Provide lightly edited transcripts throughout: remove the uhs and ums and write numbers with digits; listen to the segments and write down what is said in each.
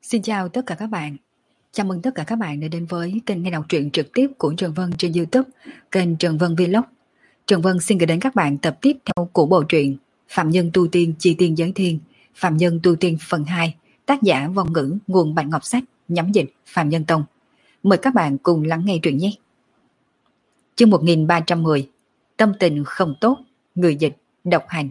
Xin chào tất cả các bạn. Chào mừng tất cả các bạn đã đến với kênh nghe đọc truyện trực tiếp của Trần Vân trên YouTube, kênh Trần Vân Vlog. Trần Vân xin gửi đến các bạn tập tiếp theo của bộ truyện Phạm Nhân Tu Tiên Chi Tiên Giới Thiên, Phạm Nhân Tu Tiên phần 2, tác giả Vong Ngữ, nguồn Bạch Ngọc Sách, nhóm dịch Phạm Nhân Tông. Mời các bạn cùng lắng nghe truyện nhé. Chương 1310, tâm tình không tốt, người dịch độc hành.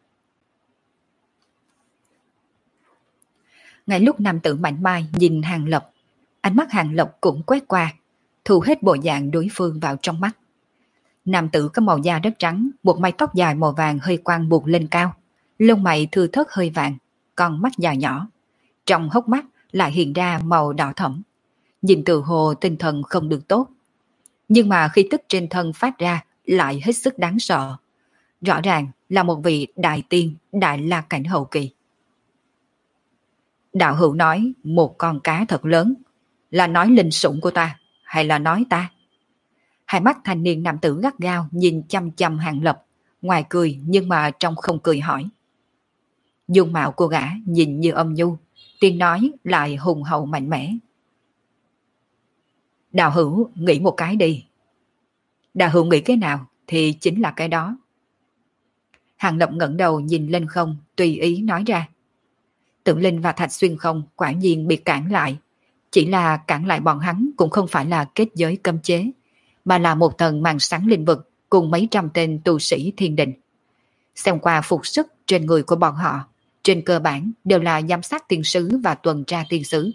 Ngay lúc nam tử Mạnh Mai nhìn Hàng Lập, ánh mắt Hàng Lập cũng quét qua, thu hết bộ dạng đối phương vào trong mắt. Nam tử có màu da rất trắng, buộc mái tóc dài màu vàng hơi quăng buộc lên cao, lông mày thưa thớt hơi vàng, con mắt dài nhỏ. Trong hốc mắt lại hiện ra màu đỏ thẫm, nhìn từ hồ tinh thần không được tốt. Nhưng mà khí tức trên thân phát ra lại hết sức đáng sợ. Rõ ràng là một vị đại tiên, đại la cảnh hậu kỳ. Đạo hữu nói một con cá thật lớn, là nói linh sủng của ta hay là nói ta? Hai mắt thanh niên nam tử gắt gao nhìn chăm chăm Hàng Lập, ngoài cười nhưng mà trong không cười hỏi. Dung mạo cô gã nhìn như âm nhu, tiếng nói lại hùng hậu mạnh mẽ. Đạo hữu nghĩ một cái đi. Đạo hữu nghĩ cái nào thì chính là cái đó. Hàng Lập ngẩng đầu nhìn lên không, tùy ý nói ra. Tưởng Linh và Thạch Xuyên không quả nhiên bị cản lại. Chỉ là cản lại bọn hắn cũng không phải là kết giới cấm chế, mà là một tầng màn sáng linh vực cùng mấy trăm tên tu sĩ thiên đình. Xem qua phục sức trên người của bọn họ, trên cơ bản đều là giám sát tiên sứ và tuần tra tiên sứ.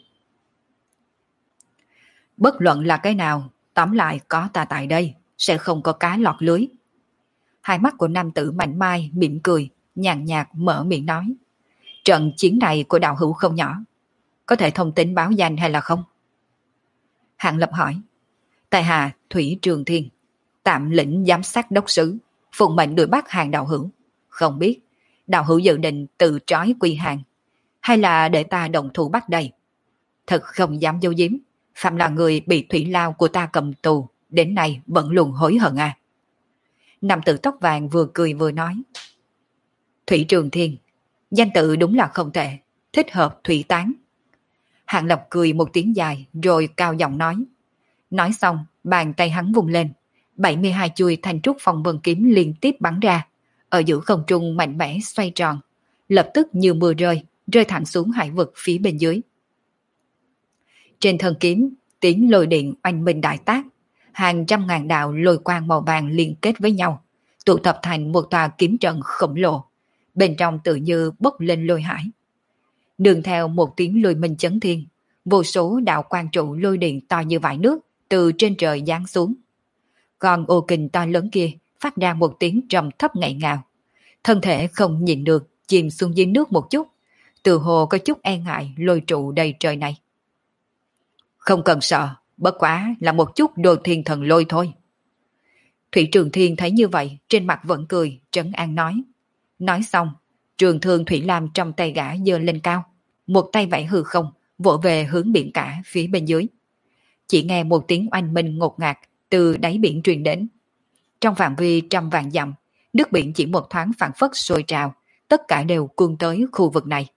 Bất luận là cái nào, tóm lại có ta tại đây, sẽ không có cá lọt lưới. Hai mắt của nam tử Mạnh Mai mỉm cười, nhàn nhạt mở miệng nói. Trận chiến này của đạo hữu không nhỏ, có thể thông tin báo danh hay là không? Hạng Lập hỏi. Tại hạ Thủy Trường Thiên, tạm lĩnh giám sát đốc sứ, phụng mệnh đuổi bắt Hàng đạo hữu. Không biết đạo hữu dự định tự trói quy Hàng, hay là để ta động thủ bắt đây? Thật không dám giấu giếm, phạm là người bị thủy lao của ta cầm tù, đến nay vẫn luôn hối hận à? Nam tử tóc vàng vừa cười vừa nói. Thủy Trường Thiên, danh tự đúng là không tệ, thích hợp thủy tán. Hạng Lập cười một tiếng dài rồi cao giọng nói. Nói xong, bàn tay hắn vùng lên, 72 chuôi thanh trúc phong vân kiếm liên tiếp bắn ra, ở giữa không trung mạnh mẽ xoay tròn, lập tức như mưa rơi, rơi thẳng xuống hải vực phía bên dưới. Trên thân kiếm, tiếng lôi điện oanh minh đại tác, hàng trăm ngàn đạo lôi quang màu vàng liên kết với nhau, tụ tập thành một tòa kiếm trận khổng lồ, bên trong tự như bốc lên lôi hải. Đường theo một tiếng lôi minh chấn thiên, vô số đạo quang trụ lôi điện to như vải nước từ trên trời giáng xuống. Còn ô kình to lớn kia phát ra một tiếng trầm thấp ngậy ngào, thân thể không nhịn được chìm xuống dưới nước một chút, từ hồ có chút e ngại lôi trụ đầy trời này. Không cần sợ, bất quá là một chút đồ thiên thần lôi thôi. Thủy Trường Thiên thấy như vậy, trên mặt vẫn cười, trấn an nói. Nói xong, trường thương thủy lam trong tay gã giơ lên cao, một tay vẫy hư không, vỗ về hướng biển cả phía bên dưới. Chỉ nghe một tiếng oanh minh ngột ngạt từ đáy biển truyền đến. Trong phạm vi trăm vạn dặm, nước biển chỉ một thoáng phảng phất sôi trào, tất cả đều cuốn tới khu vực này.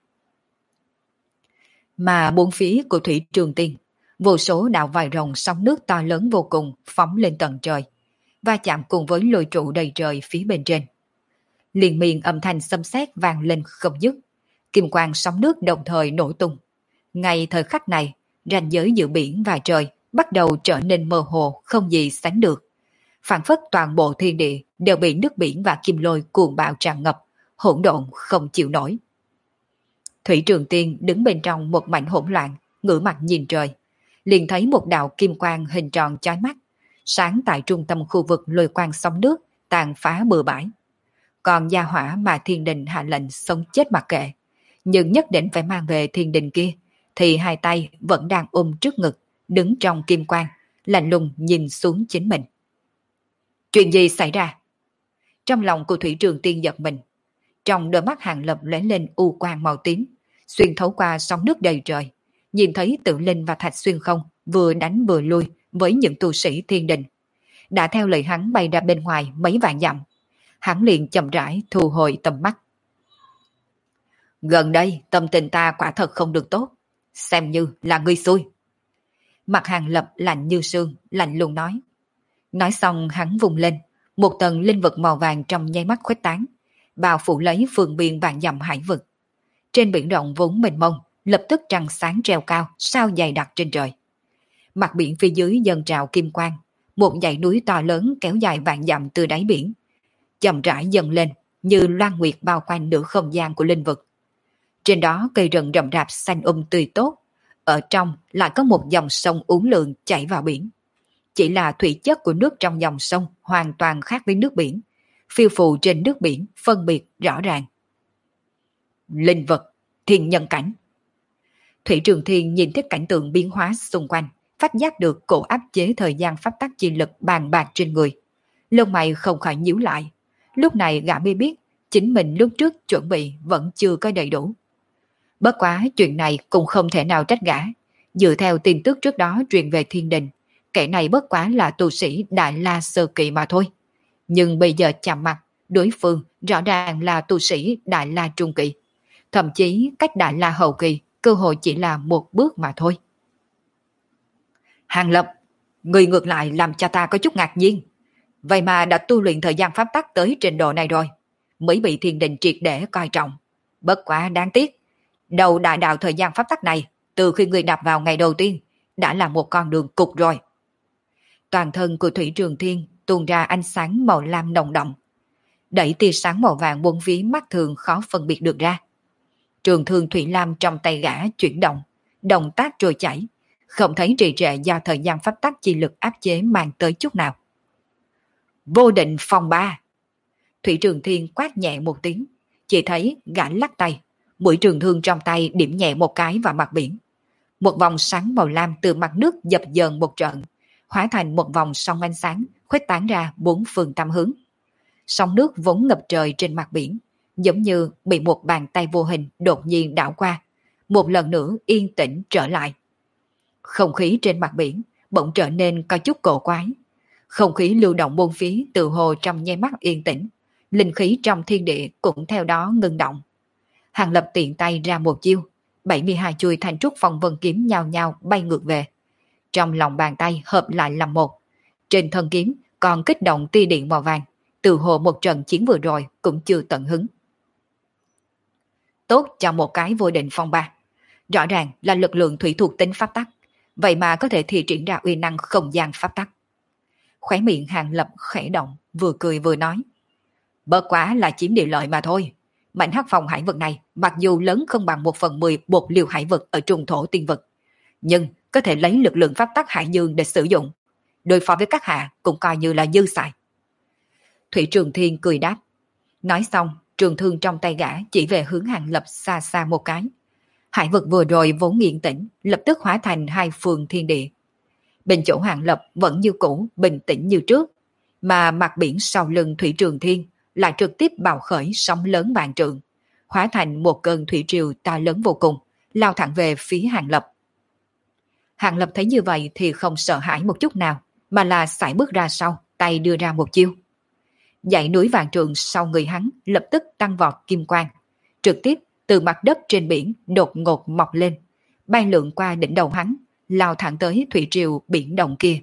Mà bốn phía của Thủy Trường Tiên, vô số đạo vòi rồng sóng nước to lớn vô cùng phóng lên tận trời, va chạm cùng với lôi trụ đầy trời phía bên trên. Liên miên âm thanh xâm sét vang lên không dứt, kim quang sóng nước đồng thời nổ tung. Ngay thời khắc này, ranh giới giữa biển và trời bắt đầu trở nên mơ hồ không gì sánh được. Phảng phất toàn bộ thiên địa đều bị nước biển và kim lôi cuồng bạo tràn ngập, hỗn độn không chịu nổi. Thủy Trường Tiên đứng bên trong một mảnh hỗn loạn, ngửa mặt nhìn trời, liền thấy một đạo kim quang hình tròn chói mắt, sáng tại trung tâm khu vực lôi quang sóng nước tàn phá bừa bãi. Còn gia hỏa mà thiên đình hạ lệnh sống chết mặc kệ, nhưng nhất định phải mang về thiên đình kia, thì hai tay vẫn đang ôm trước ngực, đứng trong kim quang, lạnh lùng nhìn xuống chính mình. Chuyện gì xảy ra? Trong lòng của Thủy Trường Tiên giật mình, trong đôi mắt Hàng Lập lóe lên u quang màu tím, xuyên thấu qua sóng nước đầy trời, nhìn thấy Tự Linh và Thạch Xuyên không vừa đánh vừa lui với những tu sĩ thiên đình, đã theo lời hắn bay ra bên ngoài mấy vạn dặm. Hắn liền chậm rãi thu hồi tầm mắt. Gần đây tâm tình ta quả thật không được tốt, xem như là ngươi xui. Mặt Hàng Lập lạnh như sương, lạnh lùng nói. Nói xong hắn vùng lên, một tầng linh vực màu vàng trong nháy mắt khuếch tán, bao phủ lấy phương biên vạn dặm hải vực. Trên biển rộng vốn mênh mông, lập tức trăng sáng treo cao, sao dày đặc trên trời. Mặt biển phía dưới dâng trào kim quang, một dãy núi to lớn kéo dài vạn dặm từ đáy biển, chậm rãi dâng lên như loan nguyệt bao quanh nửa không gian của linh vực. Trên đó cây rừng rậm rạp xanh tươi tốt, ở trong lại có một dòng sông uốn lượn chảy vào biển. Chỉ là thủy chất của nước trong dòng sông hoàn toàn khác với nước biển, phiêu phù trên nước biển phân biệt rõ ràng. Linh vực, thiên nhân cảnh. Thủy Trường Thiên nhìn thấy cảnh tượng biến hóa xung quanh, phát giác được cổ áp chế thời gian pháp tắc chi lực bàn bạc trên người. Lông mày không khỏi nhíu lại. Lúc này gã mới biết chính mình lúc trước chuẩn bị vẫn chưa có đầy đủ. Bất quá chuyện này cũng không thể nào trách gã. Dựa theo tin tức trước đó truyền về thiên đình, kẻ này bất quá là tu sĩ Đại La Sơ Kỳ mà thôi. Nhưng bây giờ chạm mặt, đối phương rõ ràng là tu sĩ Đại La Trung Kỳ. Thậm chí cách Đại La Hậu Kỳ cơ hội chỉ là một bước mà thôi. Hàng Lập, người ngược lại làm cho ta có chút ngạc nhiên. Vậy mà đã tu luyện thời gian pháp tắc tới trình độ này rồi, mới bị thiên đình triệt để coi trọng. Bất quá đáng tiếc, đầu đại đạo thời gian pháp tắc này, từ khi người đạp vào ngày đầu tiên, đã là một con đường cục rồi. Toàn thân của Thủy Trường Thiên tuôn ra ánh sáng màu lam nồng đậm, đẩy tia sáng màu vàng bốn phía mắt thường khó phân biệt được ra. Trường thương thủy lam trong tay gã chuyển động, động tác trôi chảy, không thấy trì trệ do thời gian pháp tắc chi lực áp chế mang tới chút nào. Vô định phong ba. Thủy Trường Thiên quát nhẹ một tiếng, chỉ thấy gã lắc tay, mũi trường thương trong tay điểm nhẹ một cái vào mặt biển. Một vòng sáng màu lam từ mặt nước dập dờn một trận, hóa thành một vòng sóng ánh sáng khuếch tán ra bốn phương tám hướng. Sóng nước vốn ngập trời trên mặt biển, giống như bị một bàn tay vô hình đột nhiên đảo qua, một lần nữa yên tĩnh trở lại. Không khí trên mặt biển bỗng trở nên có chút cổ quái. Không khí lưu động bốn phía từ hồ trong nháy mắt yên tĩnh, linh khí trong thiên địa cũng theo đó ngưng động. Hàng Lập tiện tay ra một chiêu, 72 chuôi thanh trúc phong vân kiếm nhao nhao bay ngược về. Trong lòng bàn tay hợp lại làm một. Trên thân kiếm còn kích động tia điện màu vàng, từ hồ một trận chiến vừa rồi cũng chưa tận hứng. Tốt cho một cái vô định phong ba. Rõ ràng là lực lượng thủy thuộc tính pháp tắc, vậy mà có thể thi triển ra uy năng không gian pháp tắc. Khóe miệng Hàng Lập khẽ động, vừa cười vừa nói. Bất quá là chiếm địa lợi mà thôi. Mảnh hắc phong hải vực này mặc dù lớn không bằng 1/10 bột liều hải vực ở trung thổ tiên vực, nhưng có thể lấy lực lượng pháp tắc hải dương để sử dụng. Đối phó với các hạ cũng coi như là dư xài. Thủy Trường Thiên cười đáp. Nói xong, trường thương trong tay gã chỉ về hướng Hàng Lập xa xa một cái. Hải vực vừa rồi vốn yên tĩnh, lập tức hóa thành hai phường thiên địa. Bên chỗ Hàng Lập vẫn như cũ, bình tĩnh như trước, mà mặt biển sau lưng Thủy Trường Thiên lại trực tiếp bạo khởi sóng lớn vạn trượng, hóa thành một cơn thủy triều to lớn vô cùng, lao thẳng về phía Hàng Lập. Hàng Lập thấy như vậy thì không sợ hãi một chút nào, mà là sải bước ra sau, tay đưa ra một chiêu. Dãy núi vạn trượng sau người hắn lập tức tăng vọt kim quang, trực tiếp từ mặt đất trên biển đột ngột mọc lên, bay lượn qua đỉnh đầu hắn, lao thẳng tới thủy triều biển động kia.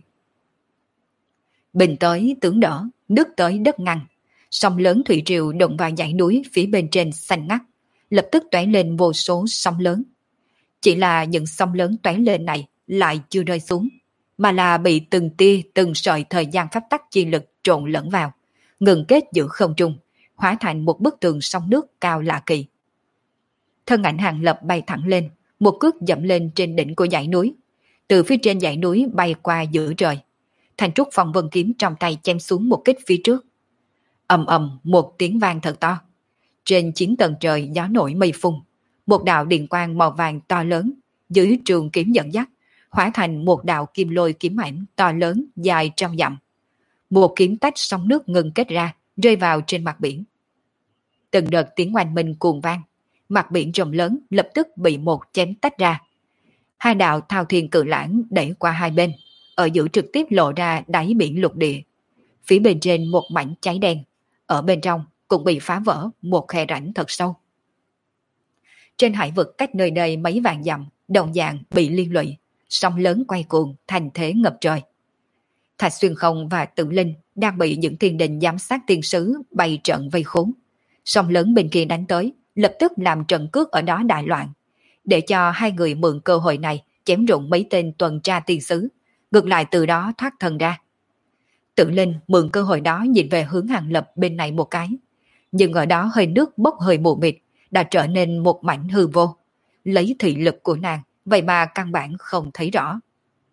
Bình tới tướng đỡ, nước tới đất ngăn, sóng lớn thủy triều động vào dãy núi phía bên trên xanh ngắt, lập tức tóe lên vô số sóng lớn. Chỉ là những sóng lớn tóe lên này lại chưa rơi xuống, mà là bị từng tia từng sợi thời gian pháp tắc chi lực trộn lẫn vào, ngừng kết giữa không trung, hóa thành một bức tường sóng nước cao lạ kỳ. Thân ảnh Hàng Lập bay thẳng lên, một cước dẫm lên trên đỉnh của dãy núi, từ phía trên dãy núi bay qua giữa trời. Thanh trúc phong vân kiếm trong tay chém xuống một kích phía trước. Ầm ầm một tiếng vang thật to. Trên 9 tầng trời gió nổi mây phun, một đạo điện quang màu vàng to lớn dưới trường kiếm dẫn dắt, hóa thành một đạo kim lôi kiếm ảnh to lớn dài trăm dặm. Một kiếm tách sóng nước ngừng kết ra, rơi vào trên mặt biển. Từng đợt tiếng oanh minh cuồng vang, mặt biển rộng lớn lập tức bị một chém tách ra. Hai đạo thao thiên cự lãng đẩy qua hai bên, ở giữa trực tiếp lộ ra đáy biển lục địa. Phía bên trên một mảnh cháy đen, ở bên trong cũng bị phá vỡ một khe rãnh thật sâu. Trên hải vực cách nơi đây mấy vạn dặm, đồng dạng bị liên lụy, sóng lớn quay cuồng, thành thế ngập trời. Thạch Xuyên Không và Tử Linh đang bị những thiên đình giám sát tiên sứ bày trận vây khốn. Sóng lớn bên kia đánh tới, lập tức làm trận cước ở đó đại loạn. Để cho hai người mượn cơ hội này chém rụng mấy tên tuần tra tiên sứ, ngược lại từ đó thoát thân ra. Tử Linh mượn cơ hội đó nhìn về hướng Hàng Lập bên này một cái. Nhưng ở đó hơi nước bốc hơi mù mịt, đã trở nên một mảnh hư vô. Lấy thị lực của nàng, vậy mà căn bản không thấy rõ.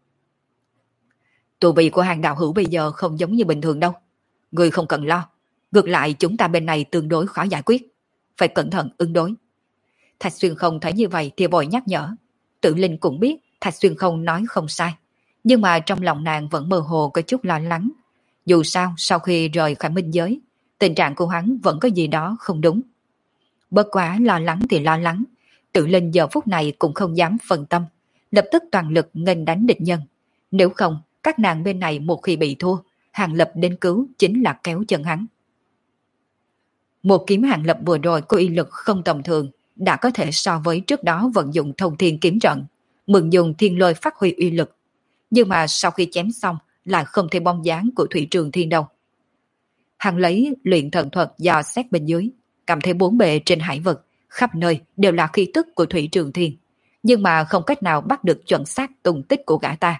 Tù vị của Hàng đạo hữu bây giờ không giống như bình thường đâu. Người không cần lo. Ngược lại chúng ta bên này tương đối khó giải quyết. Phải cẩn thận ứng đối. Thạch Xuyên Không thấy như vậy thì vội nhắc nhở. Tử Linh cũng biết Thạch Xuyên Không nói không sai. Nhưng mà trong lòng nàng vẫn mơ hồ có chút lo lắng. Dù sao sau khi rời khỏi minh giới, tình trạng của hắn vẫn có gì đó không đúng. Bất quá lo lắng thì lo lắng. Tử Linh giờ phút này cũng không dám phân tâm. Lập tức toàn lực nghênh đánh địch nhân. Nếu không, các nàng bên này một khi bị thua, Hàng Lập đến cứu chính là kéo chân hắn. Một kiếm Hàng Lập vừa rồi có uy lực không tầm thường, đã có thể so với trước đó vận dụng thông thiên kiếm trận, mượn dùng thiên lôi phát huy uy lực. Nhưng mà sau khi chém xong, lại không thấy bóng dáng của Thủy Trường Thiên đâu. Hắn lấy luyện thần thuật dò xét bên dưới, cảm thấy bốn bề trên hải vực, khắp nơi đều là khí tức của Thủy Trường Thiên, nhưng mà không cách nào bắt được chuẩn xác tung tích của gã ta.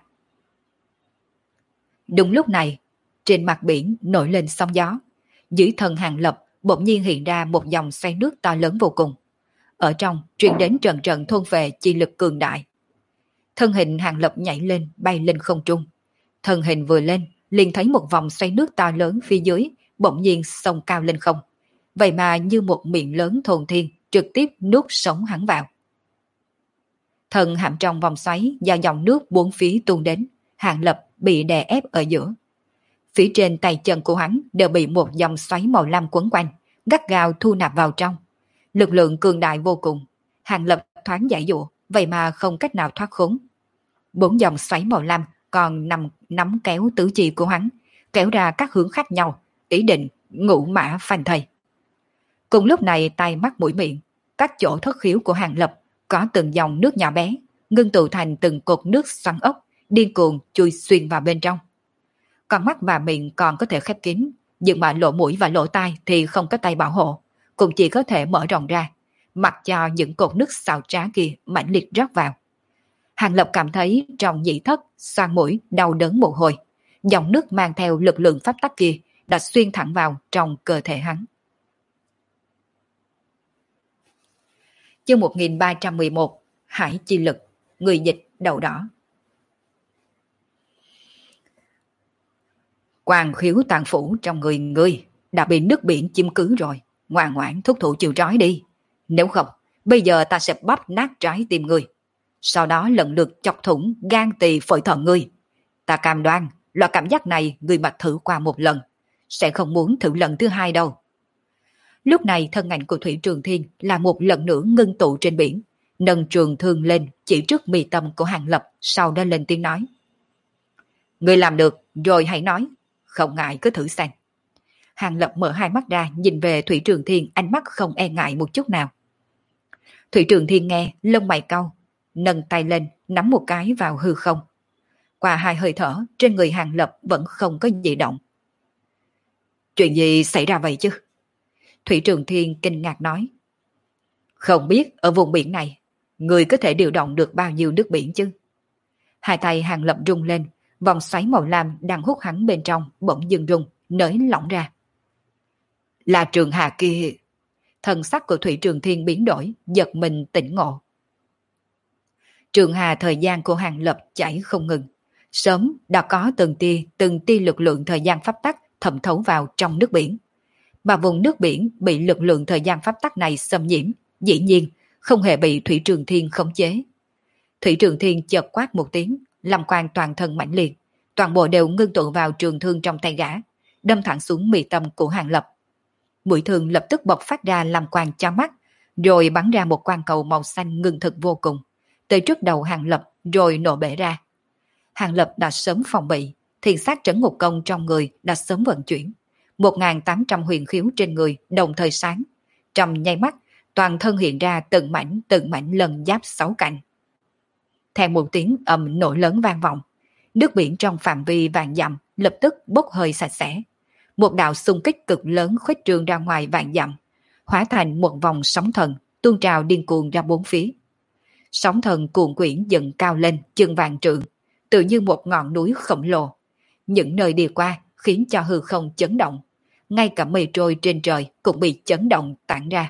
Đúng lúc này, trên mặt biển nổi lên sóng gió, dưới thân Hàng Lập bỗng nhiên hiện ra một dòng xoáy nước to lớn vô cùng. Ở trong truyền đến trận trận thôn về chi lực cường đại. Thân hình Hàng Lập nhảy lên, bay lên không trung. Thân hình vừa lên, liền thấy một vòng xoáy nước to lớn phía dưới, bỗng nhiên xông cao lên không. Vậy mà như một miệng lớn thôn thiên, trực tiếp nuốt sống hắn vào. Thân hãm trong vòng xoáy do dòng nước bốn phía tuôn đến, Hàng Lập bị đè ép ở giữa. Phía trên tay chân của hắn đều bị một dòng xoáy màu lam quấn quanh, gắt gao thu nạp vào trong. Lực lượng cường đại vô cùng, Hàng Lập thoáng giải dụa, vậy mà không cách nào thoát khốn. Bốn dòng xoáy màu lam còn nắm kéo tứ chi của hắn, kéo ra các hướng khác nhau, ý định ngũ mã phanh thây. Cùng lúc này tai mắt mũi miệng, các chỗ thất khiếu của Hàng Lập có từng dòng nước nhỏ bé, ngưng tụ thành từng cột nước xoắn ốc, điên cuồng chui xuyên vào bên trong. Con mắt và miệng còn có thể khép kín, nhưng mà lỗ mũi và lỗ tai thì không có tay bảo hộ, cũng chỉ có thể mở rộng ra, mặc cho những cột nước xào trá kia mãnh liệt rót vào. Hàng Lập cảm thấy trong nhĩ thất, xoang mũi, đau đớn một hồi. Dòng nước mang theo lực lượng pháp tắc kia đã xuyên thẳng vào trong cơ thể hắn. Chương 1311 Hải chi lực. Người dịch đầu đỏ. Quang khiếu tàn phủ trong người ngươi đã bị nước biển chiếm cứ rồi. Ngoan ngoãn thúc thủ chịu trói đi. Nếu không, bây giờ ta sẽ bóp nát trái tim ngươi. Sau đó lần lượt chọc thủng gan tỳ phổi thận ngươi. Ta cam đoan, loại cảm giác này ngươi mà thử qua một lần, sẽ không muốn thử lần thứ hai đâu. Lúc này thân ảnh của Thủy Trường Thiên là một lần nữa ngưng tụ trên biển, nâng trường thương lên chỉ trước mi tâm của Hàng Lập, sau đó lên tiếng nói. Ngươi làm được, rồi hãy nói, không ngại cứ thử xem. Hàng Lập mở hai mắt ra nhìn về Thủy Trường Thiên, ánh mắt không e ngại một chút nào. Thủy Trường Thiên nghe, lông mày cau, nâng tay lên, nắm một cái vào hư không. Qua hai hơi thở, trên người Hàng Lập vẫn không có gì động. Chuyện gì xảy ra vậy chứ? Thủy Trường Thiên kinh ngạc nói. Không biết ở vùng biển này, người có thể điều động được bao nhiêu nước biển chứ? Hai tay Hàng Lập rung lên, vòng xoáy màu lam đang hút hắn bên trong bỗng dừng rung, nới lỏng ra. Là Trường Hà kia. Thần sắc của Thủy Trường Thiên biến đổi, giật mình tỉnh ngộ. Trường Hà thời gian của Hàng Lập chảy không ngừng. Sớm đã có từng tia lực lượng thời gian pháp tắc thẩm thấu vào trong nước biển. Mà vùng nước biển bị lực lượng thời gian pháp tắc này xâm nhiễm, dĩ nhiên không hề bị Thủy Trường Thiên khống chế. Thủy Trường Thiên chợt quát một tiếng, làm quang toàn thân mãnh liệt, toàn bộ đều ngưng tụ vào trường thương trong tay gã, đâm thẳng xuống mi tâm của Hàng Lập. Mũi thương lập tức bộc phát ra làm quang chói mắt, rồi bắn ra một quang cầu màu xanh ngưng thực vô cùng, tới trước đầu Hàng Lập rồi nổ bể ra. Hàng Lập đã sớm phòng bị, thiền sát trấn ngục công trong người đã sớm vận chuyển. 1.800 huyền khiếu trên người đồng thời sáng. Trong nháy mắt, toàn thân hiện ra từng mảnh lần giáp 6 cạnh. Theo một tiếng ầm nổ lớn vang vọng, nước biển trong phạm vi vạn dặm lập tức bốc hơi sạch sẽ. Một đạo xung kích cực lớn khuếch trương ra ngoài vạn dặm, hóa thành một vòng sóng thần tuôn trào điên cuồng ra bốn phía. Sóng thần cuồn quyển dựng cao lên chừng vạn trượng, tự như một ngọn núi khổng lồ. Những nơi đi qua khiến cho hư không chấn động, ngay cả mây trôi trên trời cũng bị chấn động tản ra.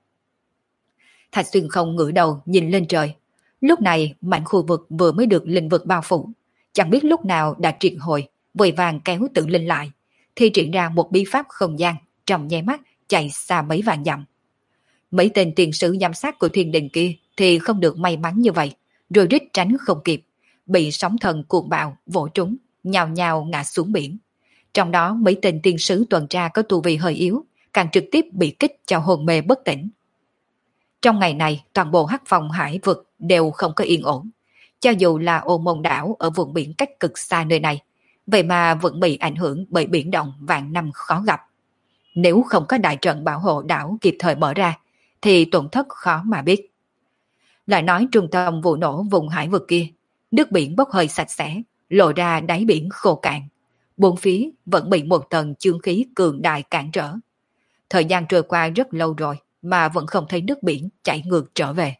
Thạch Xuyên không ngửa đầu nhìn lên trời. Lúc này mảnh khu vực vừa mới được linh vực bao phủ, chẳng biết lúc nào đã triệt hồi, vội vàng kéo tự linh lại, thi triển ra một bí pháp không gian, trong nháy mắt chạy xa mấy vạn dặm. Mấy tên tiền sử giám sát của thiên đình kia thì không được may mắn như vậy, rồi rít tránh không kịp, bị sóng thần cuồng bạo vỗ trúng, nhào nhào ngã xuống biển. Trong đó mấy tên tiên sứ tuần tra có tu vi hơi yếu, càng trực tiếp bị kích cho hồn mê bất tỉnh. Trong ngày này, toàn bộ hắc phong hải vực đều không có yên ổn. Cho dù là Ô Môn đảo ở vùng biển cách cực xa nơi này, vậy mà vẫn bị ảnh hưởng bởi biển động vạn năm khó gặp. Nếu không có đại trận bảo hộ đảo kịp thời mở ra, thì tổn thất khó mà biết. Lại nói trung tâm vụ nổ vùng hải vực kia, nước biển bốc hơi sạch sẽ, lộ ra đáy biển khô cạn. Bốn phía vẫn bị một tầng chương khí cường đại cản trở. Thời gian trôi qua rất lâu rồi mà vẫn không thấy nước biển chảy ngược trở về.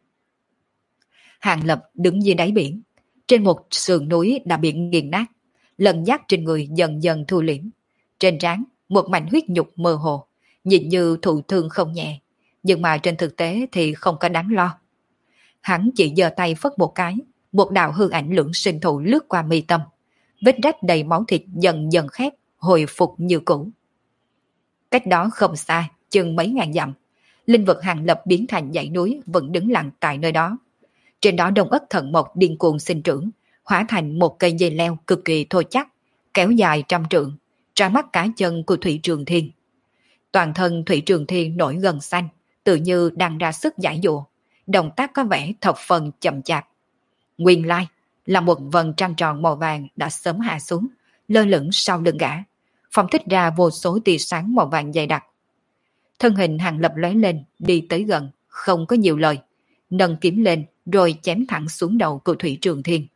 Hàng Lập đứng dưới đáy biển, trên một sườn núi đã bị nghiền nát, lần giác trên người dần dần thu liễm. Trên trán một mảnh huyết nhục mơ hồ, nhìn như thụ thương không nhẹ, nhưng mà trên thực tế thì không có đáng lo. Hắn chỉ giơ tay phất một cái, một đạo hư ảnh lưỡng sinh thụ lướt qua mi tâm, vết rách đầy máu thịt dần dần khép, hồi phục như cũ. Cách đó không xa, chừng mấy ngàn dặm, linh vực Hàng Lập biến thành dãy núi vẫn đứng lặng tại nơi đó. Trên đó đông ất thần mộc điên cuồng sinh trưởng, hóa thành một cây dây leo cực kỳ thô chắc, kéo dài trăm trượng, ra mắt cả chân của Thủy Trường Thiên. Toàn thân Thủy Trường Thiên nổi gần xanh, tự như đang ra sức giải dụa, động tác có vẻ thập phần chậm chạp. Nguyên lai là một vầng trăng tròn màu vàng đã sớm hạ xuống, lơ lửng sau lưng gã, phóng thích ra vô số tia sáng màu vàng dày đặc. Thân hình Hàng Lập lóe lên, đi tới gần, không có nhiều lời, nâng kiếm lên rồi chém thẳng xuống đầu của Thủy Trường Thiên.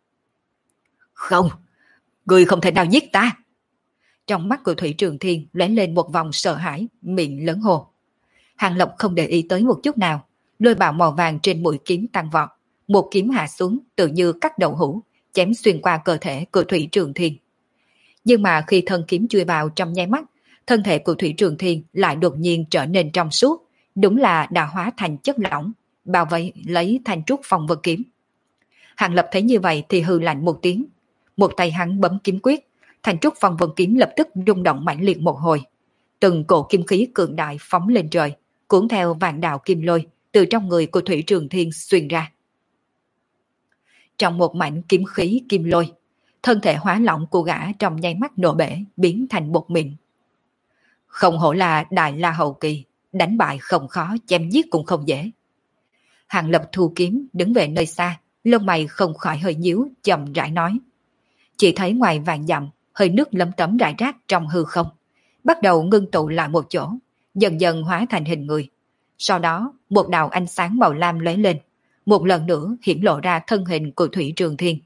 Không, ngươi không thể nào giết ta. Trong mắt của Thủy Trường Thiên lóe lên một vòng sợ hãi, miệng lớn hồ. Hàng Lập không để ý tới một chút nào, lôi bào màu vàng trên mũi kiếm tăng vọt, một kiếm hạ xuống tự như cắt đậu hũ, chém xuyên qua cơ thể của Thủy Trường Thiên. Nhưng mà khi thân kiếm chui vào trong nháy mắt, thân thể của Thủy Trường Thiên lại đột nhiên trở nên trong suốt, đúng là đã hóa thành chất lỏng, bao vây lấy thanh trúc phong vân kiếm. Hàng Lập thấy như vậy thì hừ lạnh một tiếng, một tay hắn bấm kiếm quyết, thanh trúc phong vân kiếm lập tức rung động mãnh liệt một hồi, từng cổ kim khí cường đại phóng lên trời, cuốn theo vạn đạo kim lôi từ trong người của Thủy Trường Thiên xuyên ra. Trong một mảnh kiếm khí kim lôi, thân thể hóa lỏng của gã trong nháy mắt nổ bể, biến thành bột mịn. Không hổ là đại la hậu kỳ, đánh bại không khó, chém giết cũng không dễ. Hàng Lập thu kiếm đứng về nơi xa, lông mày không khỏi hơi nhíu, chậm rãi nói. Chỉ thấy ngoài vạn dặm, hơi nước lấm tấm rải rác trong hư không, bắt đầu ngưng tụ lại một chỗ, dần dần hóa thành hình người. Sau đó, một đạo ánh sáng màu lam lóe lên, một lần nữa hiển lộ ra thân hình của Thủy Trường Thiên.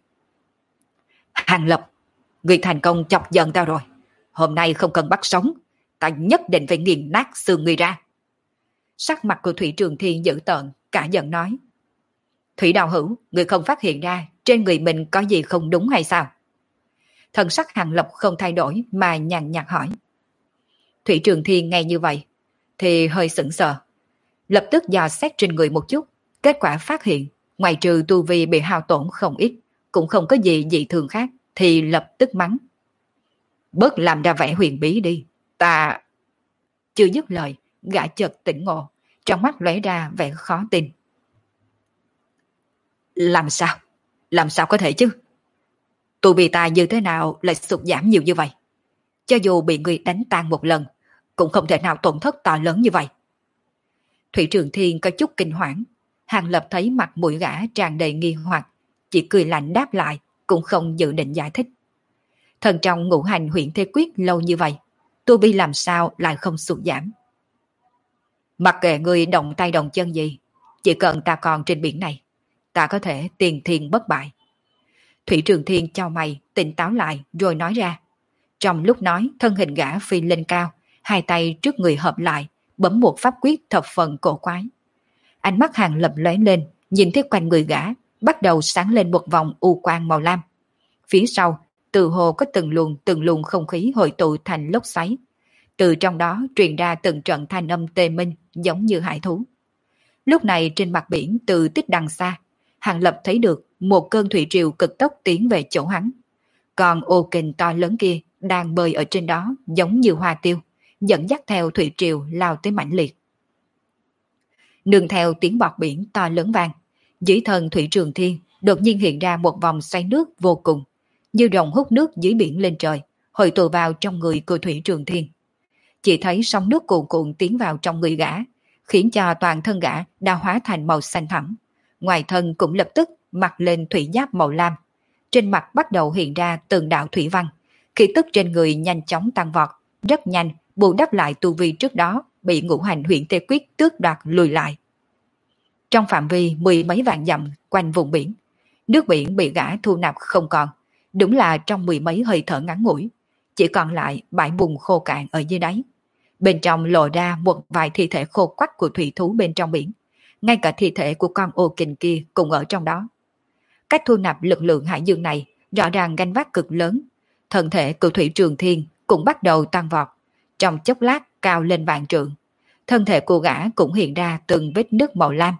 Hàng Lập, người thành công chọc giận tao rồi. Hôm nay không cần bắt sống, ta nhất định phải nghiền nát xương người ra. Sắc mặt của Thủy Trường Thiên dữ tợn, cả giận nói. Thủy Đạo Hữu, người không phát hiện ra trên người mình có gì không đúng hay sao? Thần sắc Hàng Lập không thay đổi mà nhàn nhạt hỏi. Thủy Trường Thiên nghe như vậy thì hơi sững sờ, lập tức dò xét trên người một chút, kết quả phát hiện ngoài trừ tu vi bị hao tổn không ít, cũng không có gì dị thường khác, thì lập tức mắng. Bớt làm ra vẻ huyền bí đi, ta... Chưa dứt lời, gã chợt tỉnh ngộ, trong mắt lóe ra vẻ khó tin. Làm sao? Làm sao có thể chứ? Tu vi ta như thế nào lại sụt giảm nhiều như vậy? Cho dù bị người đánh tan một lần, cũng không thể nào tổn thất to lớn như vậy. Thủy Trường Thiên có chút kinh hoảng, Hàng Lập thấy mặt mũi gã tràn đầy nghi hoặc, chỉ cười lạnh đáp lại, cũng không dự định giải thích. Thần trong ngũ hành huyện thế quyết lâu như vậy, tu vi làm sao lại không sụt giảm? Mặc kệ ngươi động tay động chân gì, chỉ cần ta còn trên biển này, ta có thể tiền thiên bất bại. Thủy Trường Thiên chau mày, tỉnh táo lại rồi nói ra. Trong lúc nói, thân hình gã phi lên cao, hai tay trước người hợp lại, bấm một pháp quyết thập phần cổ quái. Ánh mắt Hàng Lập lóe lên, nhìn thấy quanh người gã, bắt đầu sáng lên một vòng u quang màu lam. Phía sau, từ hồ có từng luồng không khí hội tụ thành lốc xoáy. Từ trong đó truyền ra từng trận thanh âm tê minh giống như hải thú. Lúc này trên mặt biển từ tích đằng xa, Hàng Lập thấy được một cơn thủy triều cực tốc tiến về chỗ hắn. Còn ô kình to lớn kia đang bơi ở trên đó giống như hoa tiêu, dẫn dắt theo thủy triều lao tới mãnh liệt. Nương theo tiếng bọt biển to lớn vang, dưới thân Thủy Trường Thiên đột nhiên hiện ra một vòng xoáy nước vô cùng, như rồng hút nước dưới biển lên trời, hội tụ vào trong người của Thủy Trường Thiên. Chỉ thấy sóng nước cuồn cuộn tiến vào trong người gã, khiến cho toàn thân gã đã hóa thành màu xanh thẳm. Ngoài thân cũng lập tức mặc lên thủy giáp màu lam. Trên mặt bắt đầu hiện ra từng đạo thủy văn. Khí tức trên người nhanh chóng tăng vọt, rất nhanh bù đắp lại tu vi trước đó bị ngũ hành huyện tê quyết tước đoạt lùi lại. Trong phạm vi mười mấy vạn dặm quanh vùng biển, nước biển bị gã thu nạp không còn, đúng là trong mười mấy hơi thở ngắn ngủi, chỉ còn lại bãi bùn khô cạn ở dưới đáy. Bên trong lộ ra một vài thi thể khô quắt của thủy thú bên trong biển, ngay cả thi thể của con ô kình kia cũng ở trong đó. Cách thu nạp lực lượng hải dương này rõ ràng gánh vác cực lớn, thân thể của Thủy Trường Thiên cũng bắt đầu tăng vọt, trong chốc lát cao lên vạn trượng. Thân thể của gã cũng hiện ra từng vết nứt màu lam.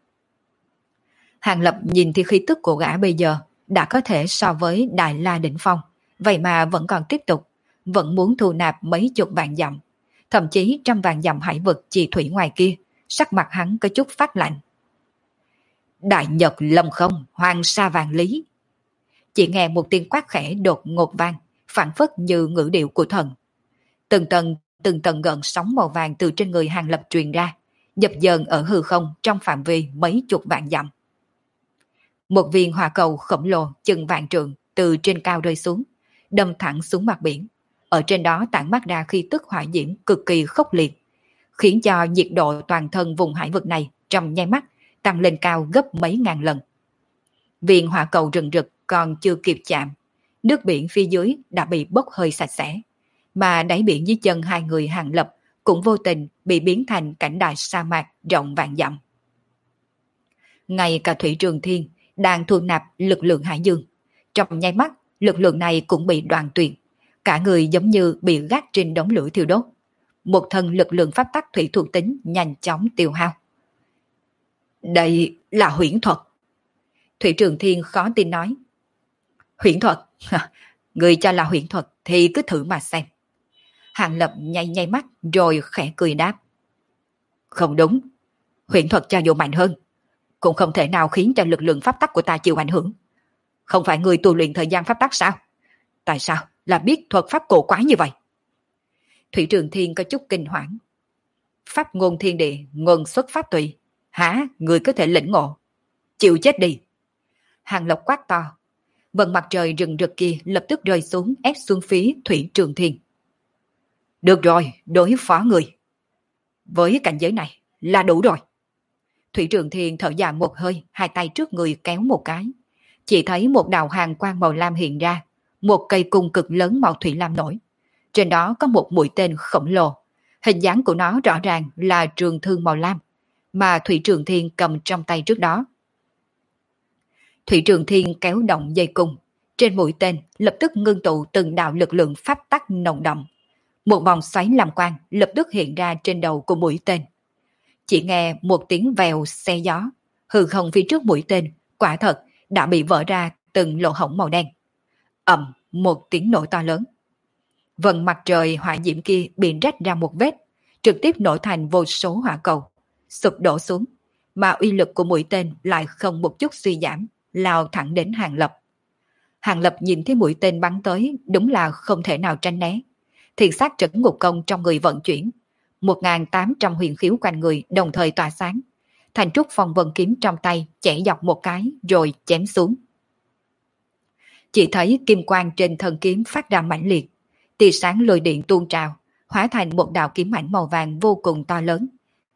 Hàng Lập nhìn thì khí tức của gã bây giờ đã có thể so với Đại La đỉnh phong, vậy mà vẫn còn tiếp tục, vẫn muốn thu nạp mấy chục vạn dặm, thậm chí trăm vạn dặm hải vực trì thủy ngoài kia. Sắc mặt hắn có chút phát lạnh. Đại Nhật lâm không, hoàng sa vàng lý. Chỉ nghe một tiếng quát khẽ đột ngột vang, phản phất như ngữ điệu của thần. Từng tầng gợn sóng màu vàng từ trên người Hàng Lập truyền ra, dập dờn ở hư không trong phạm vi mấy chục vạn dặm. Một viên hỏa cầu khổng lồ chừng vạn trượng từ trên cao rơi xuống, đâm thẳng xuống mặt biển. Ở trên đó tản mát ra khí tức hỏa diễm cực kỳ khốc liệt, khiến cho nhiệt độ toàn thân vùng hải vực này trong nháy mắt tăng lên cao gấp mấy ngàn lần. Viên hỏa cầu rừng rực còn chưa kịp chạm, nước biển phía dưới đã bị bốc hơi sạch sẽ, mà đáy biển dưới chân hai người Hàng Lập cũng vô tình bị biến thành cảnh đại sa mạc rộng vạn dặm. Ngay cả Thủy Trường Thiên đang thu nạp lực lượng hải dương, trong nháy mắt lực lượng này cũng bị đoạn tuyệt, cả người giống như bị gác trên đống lửa thiêu đốt. Một thân lực lượng pháp tắc thủy thuộc tính nhanh chóng tiêu hao. Đây là huyễn thuật. Thủy Trường Thiên khó tin nói. Huyễn thuật? Người cho là huyễn thuật thì cứ thử mà xem. Hàng Lập nháy nháy mắt rồi khẽ cười đáp. Không đúng, huyễn thuật cho dù mạnh hơn cũng không thể nào khiến cho lực lượng pháp tắc của ta chịu ảnh hưởng. Không phải người tu luyện thời gian pháp tắc sao? Tại sao là biết thuật pháp cổ quái như vậy? Thủy Trường Thiên có chút kinh hoảng. Pháp ngôn thiên địa, ngôn xuất pháp tùy. Hả, người có thể lĩnh ngộ? Chịu chết đi. Hàng Lộc quát to. Vầng mặt trời rừng rực kia lập tức rơi xuống ép xuống phía Thủy Trường Thiên. Được rồi, đối phó người. Với cảnh giới này là đủ rồi. Thủy Trường Thiên thở dài một hơi, hai tay trước người kéo một cái. Chỉ thấy một đạo hàng quang màu lam hiện ra, một cây cung cực lớn màu thủy lam nổi. Trên đó có một mũi tên khổng lồ. Hình dáng của nó rõ ràng là trường thương màu lam, mà Thủy Trường Thiên cầm trong tay trước đó. Thủy Trường Thiên kéo động dây cung. Trên mũi tên lập tức ngưng tụ từng đạo lực lượng pháp tắc nồng đậm. Một vòng xoáy làm quang lập tức hiện ra trên đầu của mũi tên. Chỉ nghe một tiếng vèo xe gió, hư không phía trước mũi tên quả thật đã bị vỡ ra từng lỗ hổng màu đen. Ầm, một tiếng nổ to lớn. Vầng mặt trời hỏa diễm kia bị rách ra một vết, trực tiếp nổ thành vô số hỏa cầu, sụp đổ xuống, mà uy lực của mũi tên lại không một chút suy giảm, lao thẳng đến Hàng Lập. Hàng Lập nhìn thấy mũi tên bắn tới, đúng là không thể nào tránh né. Thiền sát trấn ngục công trong người vận chuyển, 1.800 huyền khiếu quanh người đồng thời tỏa sáng. Thành trúc phong vân kiếm trong tay chẻ dọc một cái rồi chém xuống. Chỉ thấy kim quang trên thân kiếm phát ra mãnh liệt, tia sáng lôi điện tuôn trào, hóa thành một đạo kiếm ảnh màu vàng vô cùng to lớn,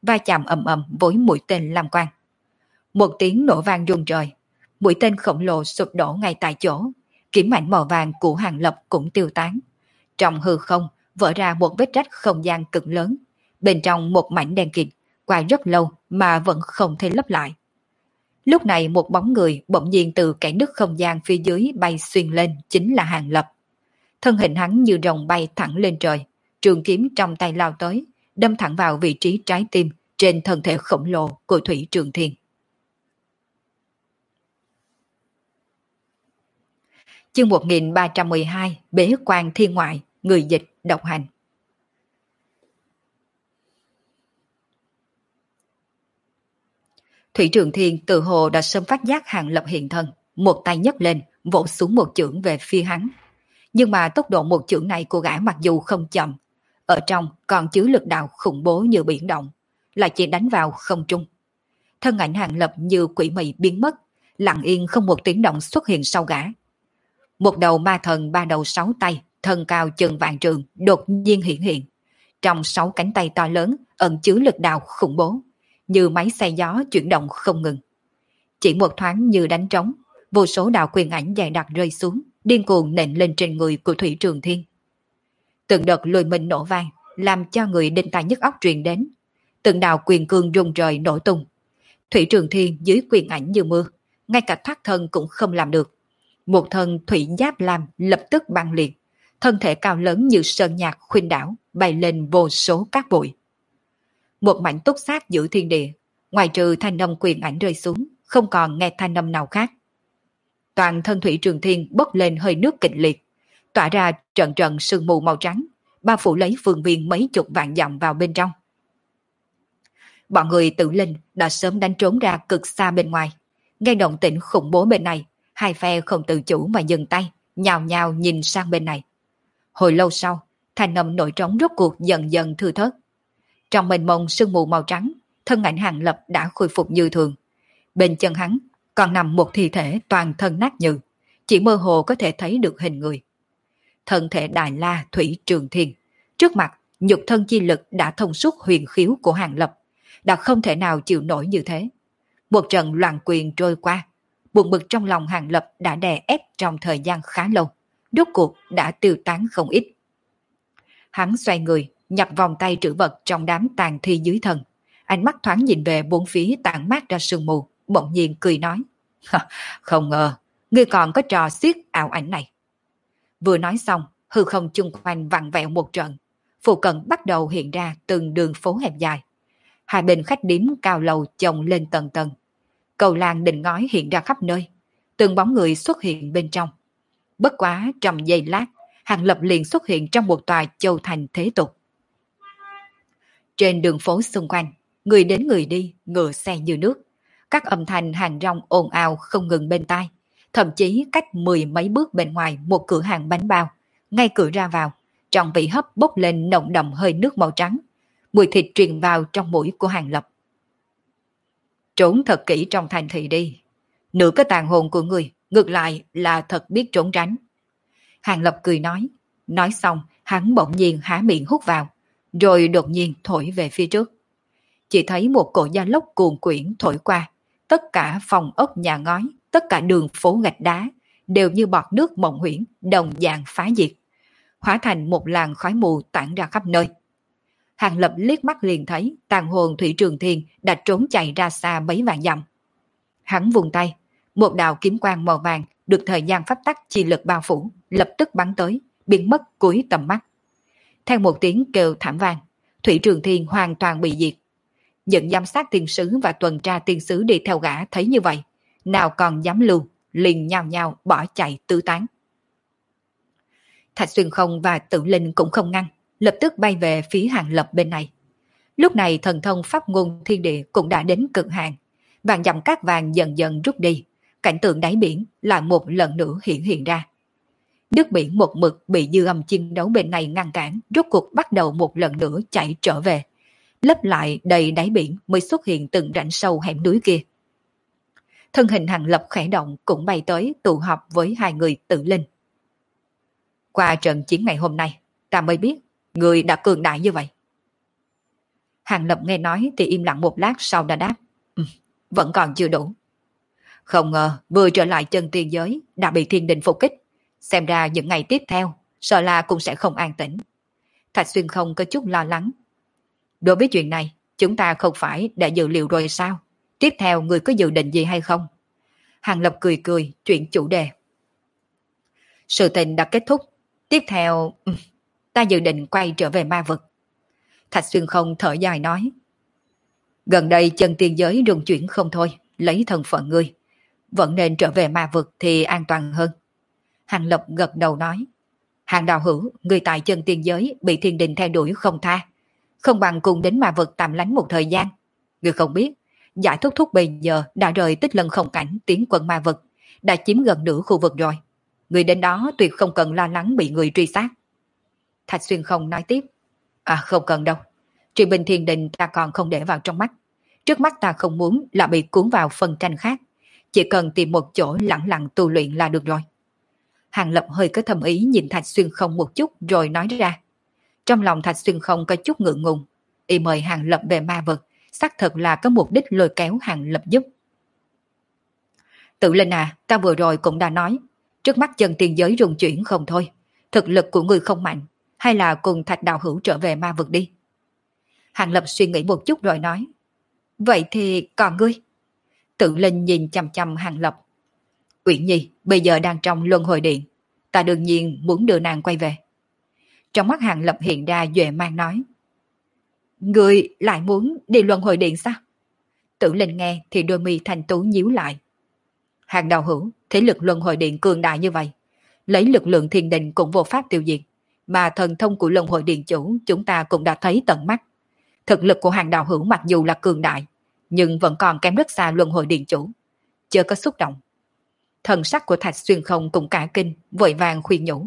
va chạm ầm ầm với mũi tên lam quang. Một tiếng nổ vang rung trời, mũi tên khổng lồ sụp đổ ngay tại chỗ, kiếm ảnh màu vàng của Hàng Lập cũng tiêu tán. Trong hư không vỡ ra một vết rách không gian cực lớn, bên trong một mảnh đen kịt, qua rất lâu mà vẫn không thể lấp lại. Lúc này một bóng người bỗng nhiên từ kẽ nứt không gian phía dưới bay xuyên lên, chính là Hàng Lập. Thân hình hắn như rồng bay thẳng lên trời, trường kiếm trong tay lao tới, đâm thẳng vào vị trí trái tim trên thân thể khổng lồ của Thủy Trường Thiên. Chương 1312, Bế Quan Thiên Ngoại, người dịch độc hành. Thủy Trường Thiên tự hồ đã sớm phát giác Hàng Lập hiện thân, một tay nhấc lên, vỗ xuống một chưởng về phía hắn. Nhưng mà tốc độ một chưởng này của gã mặc dù không chậm, ở trong còn chứa lực đạo khủng bố như biển động, lại chỉ đánh vào không trung. Thân ảnh Hàng Lập như quỷ mị biến mất, lặng yên không một tiếng động xuất hiện sau gã. Một đầu ma thần ba đầu sáu tay, thân cao chừng vạn trượng, đột nhiên hiện hiện. Trong sáu cánh tay to lớn ẩn chứa lực đạo khủng bố, như máy xay gió chuyển động không ngừng. Chỉ một thoáng như đánh trống, vô số đạo quyền ảnh dày đặc rơi xuống, điên cuồng nện lên trên người của Thủy Trường Thiên. Từng đợt lùi mình nổ vang, làm cho người đinh tai nhức óc truyền đến. Từng đạo quyền cương rung trời nổ tung. Thủy Trường Thiên dưới quyền ảnh như mưa, ngay cả thoát thân cũng không làm được. Một thân thủy giáp lam lập tức băng liệt, thân thể cao lớn như sơn nhạc khuynh đảo, bay lên vô số cát bụi. Một mảnh túc sát giữa thiên địa, ngoài trừ thanh âm quyền ảnh rơi xuống, không còn nghe thanh âm nào khác. Toàn thân Thủy Trường Thiên bốc lên hơi nước kịch liệt, tỏa ra trận trận sương mù màu trắng, bao phủ lấy phương viên mấy chục vạn dặm vào bên trong. Bọn người Tử Linh đã sớm đánh trốn ra cực xa bên ngoài, nghe động tĩnh khủng bố bên này, hai phe không tự chủ mà dừng tay, nhào nhào nhìn sang bên này. Hồi lâu sau, thanh âm nổi trống rốt cuộc dần dần thưa thớt. Trong mênh mông sương mù màu trắng, thân ảnh Hàng Lập đã khôi phục như thường. Bên chân hắn còn nằm một thi thể toàn thân nát nhừ, chỉ mơ hồ có thể thấy được hình người. Thân thể Đại La Thủy Trường Thiên, trước mặt nhục thân chi lực đã thông suốt huyền khiếu của Hàng Lập, đã không thể nào chịu nổi như thế. Một trận loạn quyền trôi qua, buồn bực trong lòng Hàng Lập đã đè ép trong thời gian khá lâu, rốt cuộc đã tiêu tán không ít. Hắn xoay người, nhập vòng tay trữ vật trong đám tàn thi dưới thân, ánh mắt thoáng nhìn về bốn phía tản mát ra sương mù, bỗng nhiên cười nói: "Không ngờ, ngươi còn có trò xiết ảo ảnh này." Vừa nói xong, hư không chung quanh vặn vẹo một trận, phụ cận bắt đầu hiện ra từng đường phố hẹp dài. Hai bên khách điếm cao lầu chồng lên tầng tầng. Cầu lang đình ngói hiện ra khắp nơi, từng bóng người xuất hiện bên trong. Bất quá trong giây lát, Hàng Lập liền xuất hiện trong một tòa châu thành thế tục. Trên đường phố xung quanh, người đến người đi, ngựa xe như nước. Các âm thanh hàng rong ồn ào không ngừng bên tai. Thậm chí cách mười mấy bước bên ngoài một cửa hàng bánh bao, ngay cửa ra vào, trong vị hấp bốc lên nồng đậm hơi nước màu trắng. Mùi thịt truyền vào trong mũi của Hàng Lập. Trốn thật kỹ trong thành thị đi. Nửa cái tàn hồn của người, ngược lại là thật biết trốn tránh. Hàng Lập cười nói. Nói xong, hắn bỗng nhiên há miệng hút vào, rồi đột nhiên thổi về phía trước. Chỉ thấy một cổ gió lốc cuồn quyển thổi qua, tất cả phòng ốc nhà ngói, tất cả đường phố gạch đá, đều như bọt nước mộng huyễn, đồng dạng phá diệt, hóa thành một làn khói mù tản ra khắp nơi. Hàng Lập liếc mắt liền thấy tàn hồn Thủy Trường Thiên đã trốn chạy ra xa mấy vạn dặm. Hắn vùng tay, một đạo kiếm quang màu vàng được thời gian pháp tắc chi lực bao phủ, lập tức bắn tới, biến mất cuối tầm mắt. Theo một tiếng kêu thảm vang, Thủy Trường Thiên hoàn toàn bị diệt. Những giám sát tiên sứ và tuần tra tiên sứ đi theo gã thấy như vậy, nào còn dám lưu, liền nhao nhao bỏ chạy tứ tán. Thạch Xuyên Không và Tử Linh cũng không ngăn, lập tức bay về phía Hàng Lập bên này. Lúc này thần thông pháp ngôn thiên địa cũng đã đến cực hạn, vàng dặm cát vàng dần dần rút đi, cảnh tượng đáy biển lại một lần nữa hiện ra. Nước biển một mực bị dư âm chiến đấu bên này ngăn cản, rốt cuộc bắt đầu một lần nữa chạy trở về, lấp lại đầy đáy biển mới xuất hiện từng rãnh sâu hẻm núi kia. Thân hình Hàng Lập khẽ động cũng bay tới tụ họp với hai người Tử Linh. Qua trận chiến ngày hôm nay, ta mới biết người đã cường đại như vậy. Hàng Lập nghe nói thì im lặng một lát sau đã đáp. Vẫn còn chưa đủ. Không ngờ vừa trở lại chân tiên giới đã bị thiên đình phục kích. Xem ra những ngày tiếp theo sợ là cũng sẽ không an tĩnh. Thạch Xuyên không có chút lo lắng. Đối với chuyện này chúng ta không phải đã dự liệu rồi sao? Tiếp theo người có dự định gì hay không? Hàng Lập cười cười chuyển chủ đề. Sự tình đã kết thúc. Tiếp theo ta dự định quay trở về ma vực. Thạch Xuyên không thở dài nói. Gần đây chân tiên giới rung chuyển không thôi, lấy thân phận ngươi. Vẫn nên trở về ma vực thì an toàn hơn. Hàng Lập gật đầu nói. Hàng đạo hữu, người tại chân tiên giới bị thiên đình theo đuổi không tha. Không bằng cùng đến ma vực tạm lánh một thời gian. Người không biết, Giải Thúc Thúc bây giờ đã rời Tích Lân Không Cảnh tiến quân ma vực, đã chiếm gần nửa khu vực rồi. Người đến đó tuyệt không cần lo lắng bị người truy sát. Thạch Xuyên không nói tiếp. Không cần đâu. Chuyện bình thiên đình ta còn không để vào trong mắt. Trước mắt ta không muốn là bị cuốn vào phân tranh khác. Chỉ cần tìm một chỗ lặng lặng tu luyện là được rồi. Hàng Lập hơi có thầm ý nhìn Thạch Xuyên không một chút rồi nói ra. Trong lòng Thạch Xuyên không có chút ngượng ngùng. Y mời Hàng Lập về ma vực, xác thực là có mục đích lôi kéo Hàng Lập giúp. Tự Linh ta vừa rồi cũng đã nói. Trước mắt chân tiên giới rung chuyển không thôi. Thực lực của người không mạnh. Hay là cùng Thạch đạo hữu trở về ma vực đi. Hàng Lập suy nghĩ một chút rồi nói. Vậy thì còn ngươi? Tự Linh nhìn chằm chằm Hàng Lập. Uyển Nhi bây giờ đang trong luân hồi điện. Ta đương nhiên muốn đưa nàng quay về. Trong mắt Hàng Lập hiện ra Duệ Mang nói. Ngươi lại muốn đi luân hồi điện sao? Tự Linh nghe thì đôi mi thanh tú nhíu lại. Hàng đạo hữu, thế lực luân hồi điện cường đại như vậy. Lấy lực lượng thiên đình cũng vô pháp tiêu diệt. Mà thần thông của luân hồi điện chủ chúng ta cũng đã thấy tận mắt. Thực lực của Hàng đạo hữu mặc dù là cường đại, nhưng vẫn còn kém rất xa luân hồi điện chủ. Chưa có xúc động. Thần sắc của Thạch Xuyên không cũng cả kinh, vội vàng khuyên nhủ.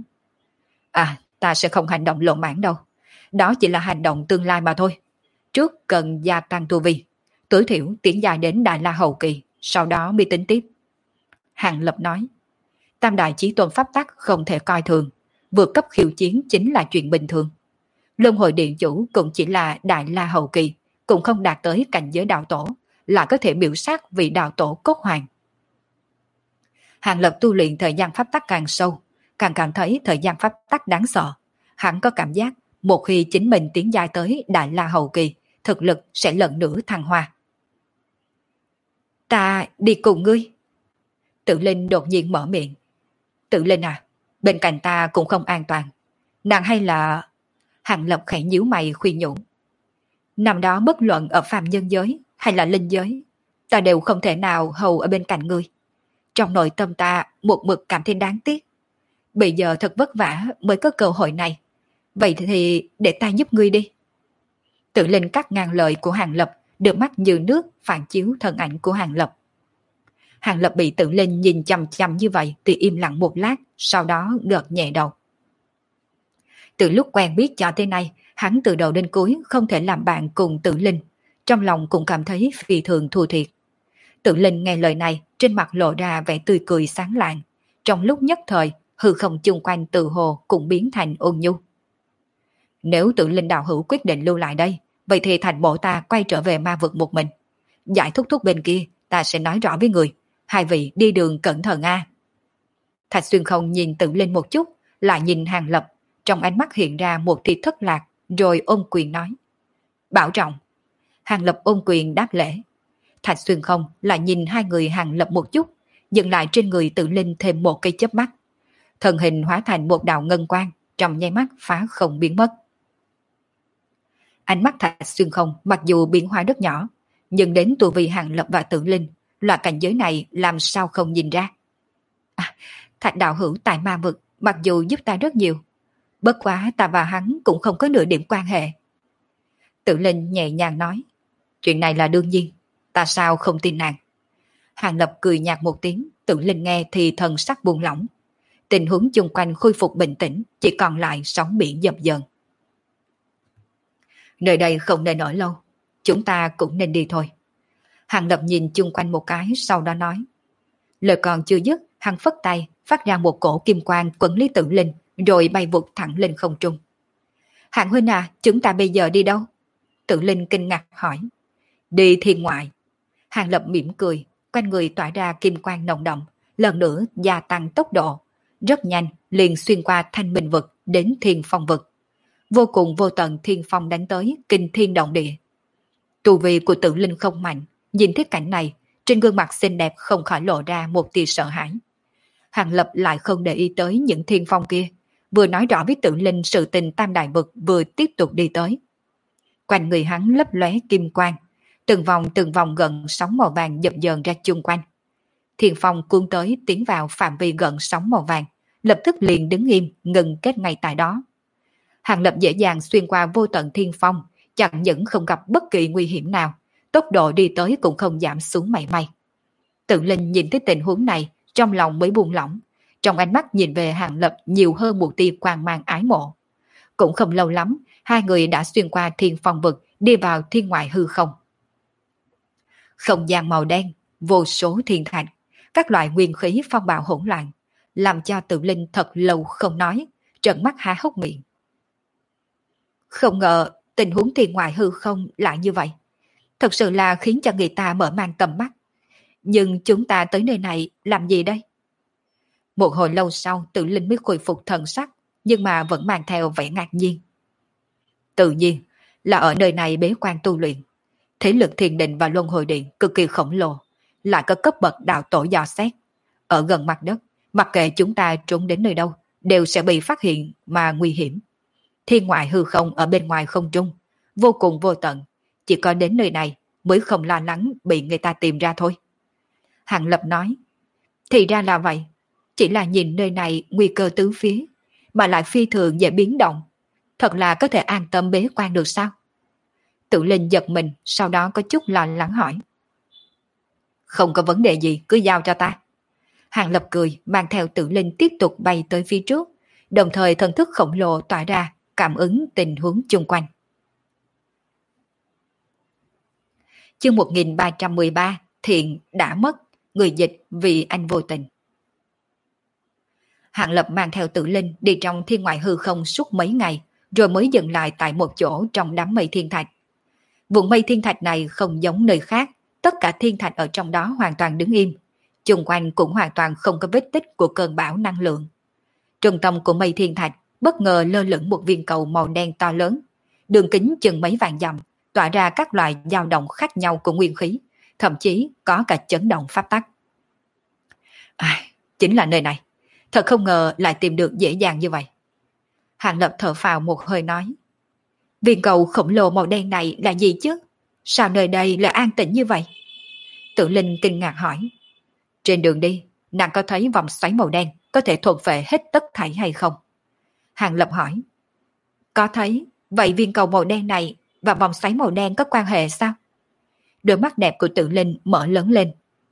Ta sẽ không hành động lộn mãn đâu. Đó chỉ là hành động tương lai mà thôi. Trước cần gia tăng tu vi, tối thiểu tiến dài đến Đại La Hậu Kỳ, sau đó mới tính tiếp. Hàng Lập nói, Tam Đại Chí Tôn pháp tắc không thể coi thường, vượt cấp khiêu chiến chính là chuyện bình thường. Luân hồi điện chủ cũng chỉ là Đại La Hậu Kỳ, cũng không đạt tới cảnh giới đạo tổ, là có thể biểu sát vị đạo tổ cốt hoàng. Hàng Lập tu luyện thời gian pháp tắc càng sâu, càng cảm thấy thời gian pháp tắc đáng sợ. Hắn có cảm giác một khi chính mình tiến dài tới Đại La Hậu Kỳ, thực lực sẽ lần nữa thăng hoa. Ta đi cùng ngươi. Tự Linh đột nhiên mở miệng. Tự Linh bên cạnh ta cũng không an toàn. Nàng hay là... Hàng Lập khẽ nhíu mày khuyên nhủ. Năm đó bất luận ở phàm nhân giới hay là linh giới, ta đều không thể nào hầu ở bên cạnh ngươi. Trong nội tâm ta một mực cảm thấy đáng tiếc. Bây giờ thật vất vả mới có cơ hội này. Vậy thì để ta giúp ngươi đi. Tự Linh cắt ngang lời của Hàng Lập, được mắt như nước phản chiếu thân ảnh của Hàng Lập. Hàng Lập bị Tự Linh nhìn chằm chằm như vậy thì im lặng một lát, sau đó gật nhẹ đầu. Từ lúc quen biết cho tới nay, hắn từ đầu đến cuối không thể làm bạn cùng Tự Linh, trong lòng cũng cảm thấy phi thường thua thiệt. Tự Linh nghe lời này, trên mặt lộ ra vẻ tươi cười sáng lạng, trong lúc nhất thời, hư không chung quanh tự hồ cũng biến thành ôn nhu. Nếu Tự Linh đạo hữu quyết định lưu lại đây, vậy thì thành bộ ta quay trở về ma vực một mình. Giải Thúc Thúc bên kia, ta sẽ nói rõ với người, hai vị đi đường cẩn thận a. Thạch Xuyên không nhìn Tự Linh một chút, lại nhìn Hàng Lập, trong ánh mắt hiện ra một tia thất lạc, rồi ôm quyền nói. Bảo trọng. Hàng Lập ôm quyền đáp lễ. Thạch Xuyên không lại nhìn hai người Hàng Lập một chút, dừng lại trên người Tự Linh thêm một cây chớp mắt. Thần hình hóa thành một đạo ngân quang, trong nháy mắt phá không biến mất. Ánh mắt Thạch Xuyên không mặc dù biến hóa rất nhỏ, nhưng đến tu vi Hàng Lập và Tự Linh, loại cảnh giới này làm sao không nhìn ra. Thạch đạo hữu tại ma vực mặc dù giúp ta rất nhiều, bất quá ta và hắn cũng không có nửa điểm quan hệ. Tự Linh nhẹ nhàng nói, chuyện này là đương nhiên, ta sao không tin nàng. Hàng Lập cười nhạt một tiếng, Tự Linh nghe thì thần sắc buông lỏng. Tình huống chung quanh khôi phục bình tĩnh, chỉ còn lại sóng biển dập dần. Nơi đây không nên ở lâu, chúng ta cũng nên đi thôi. Hàng Lập nhìn chung quanh một cái, sau đó nói. Lời còn chưa dứt, hắn phất tay, phát ra một cổ kim quang quấn lấy Tự Linh, rồi bay vụt thẳng lên không trung. Hạng huynh chúng ta bây giờ đi đâu? Tự Linh kinh ngạc hỏi. Đi thiên ngoại. Hàng Lập mỉm cười, quanh người tỏa ra kim quang nồng đậm, lần nữa gia tăng tốc độ. Rất nhanh liền xuyên qua thanh minh vực đến thiên phong vực. Vô cùng vô tận thiên phong đánh tới, kinh thiên động địa. Tu vi của Tự Linh không mạnh, nhìn thấy cảnh này, trên gương mặt xinh đẹp không khỏi lộ ra một tia sợ hãi. Hàng Lập lại không để ý tới những thiên phong kia, vừa nói rõ với Tự Linh sự tình tam đại vực vừa tiếp tục đi tới. Quanh người hắn lấp lóe kim quang, từng vòng gần sóng màu vàng dập dờn ra chung quanh. Thiên phong cuốn tới tiến vào phạm vi gần sóng màu vàng, lập tức liền đứng im, ngừng kết ngay tại đó. Hàng Lập dễ dàng xuyên qua vô tận thiên phong, chẳng những không gặp bất kỳ nguy hiểm nào, tốc độ đi tới cũng không giảm xuống mảy may. Tự Linh nhìn thấy tình huống này, trong lòng mới buông lỏng, trong ánh mắt nhìn về Hàng Lập nhiều hơn một tia quang mang ái mộ. Cũng không lâu lắm, hai người đã xuyên qua thiên phong vực, đi vào thiên ngoại hư không. Không gian màu đen, vô số thiên thạch, các loại nguyên khí phong bạo hỗn loạn, làm cho Tự Linh thật lâu không nói, trợn mắt há hốc miệng. Không ngờ tình huống thiên ngoại hư không lại như vậy. Thật sự là khiến cho người ta mở mang tầm mắt. Nhưng chúng ta tới nơi này làm gì đây? Một hồi lâu sau Tự Linh mới khôi phục thần sắc, nhưng mà vẫn mang theo vẻ ngạc nhiên. Tự nhiên là ở nơi này bế quan tu luyện. Thế lực thiền định và luân hồi điện cực kỳ khổng lồ, lại có cấp bậc đạo tổ dò xét. Ở gần mặt đất, mặc kệ chúng ta trốn đến nơi đâu, đều sẽ bị phát hiện mà nguy hiểm. Thiên ngoại hư không ở bên ngoài không trung, vô cùng vô tận, chỉ có đến nơi này mới không lo lắng bị người ta tìm ra thôi. Hàng Lập nói, thì ra là vậy, chỉ là nhìn nơi này nguy cơ tứ phía, mà lại phi thường dễ biến động, thật là có thể an tâm bế quan được sao? Tự Linh giật mình, sau đó có chút lo lắng hỏi. Không có vấn đề gì, cứ giao cho ta. Hàng Lập cười, mang theo Tự Linh tiếp tục bay tới phía trước, đồng thời thần thức khổng lồ tỏa ra, cảm ứng tình huống chung quanh. Chương 1313, Thiện đã mất, người dịch vì anh vô tình. Hàng Lập mang theo Tự Linh đi trong thiên ngoại hư không suốt mấy ngày, rồi mới dừng lại tại một chỗ trong đám mây thiên thạch. Vùng mây thiên thạch này không giống nơi khác, tất cả thiên thạch ở trong đó hoàn toàn đứng im, chung quanh cũng hoàn toàn không có vết tích của cơn bão năng lượng. Trung tâm của mây thiên thạch bất ngờ lơ lửng một viên cầu màu đen to lớn, đường kính chừng mấy vạn dặm, tỏa ra các loại dao động khác nhau của nguyên khí, thậm chí có cả chấn động pháp tắc. Chính là nơi này, thật không ngờ lại tìm được dễ dàng như vậy. Hàng Lập thở phào một hơi nói, viên cầu khổng lồ màu đen này là gì chứ? Sao nơi đây lại an tĩnh như vậy? Tự Linh kinh ngạc hỏi, trên đường đi, nàng có thấy vòng xoáy màu đen có thể thôn phệ hết tất thảy hay không? Hàng Lập hỏi, có thấy, vậy viên cầu màu đen này và vòng xoáy màu đen có quan hệ sao? Đôi mắt đẹp của Tự Linh mở lớn lên.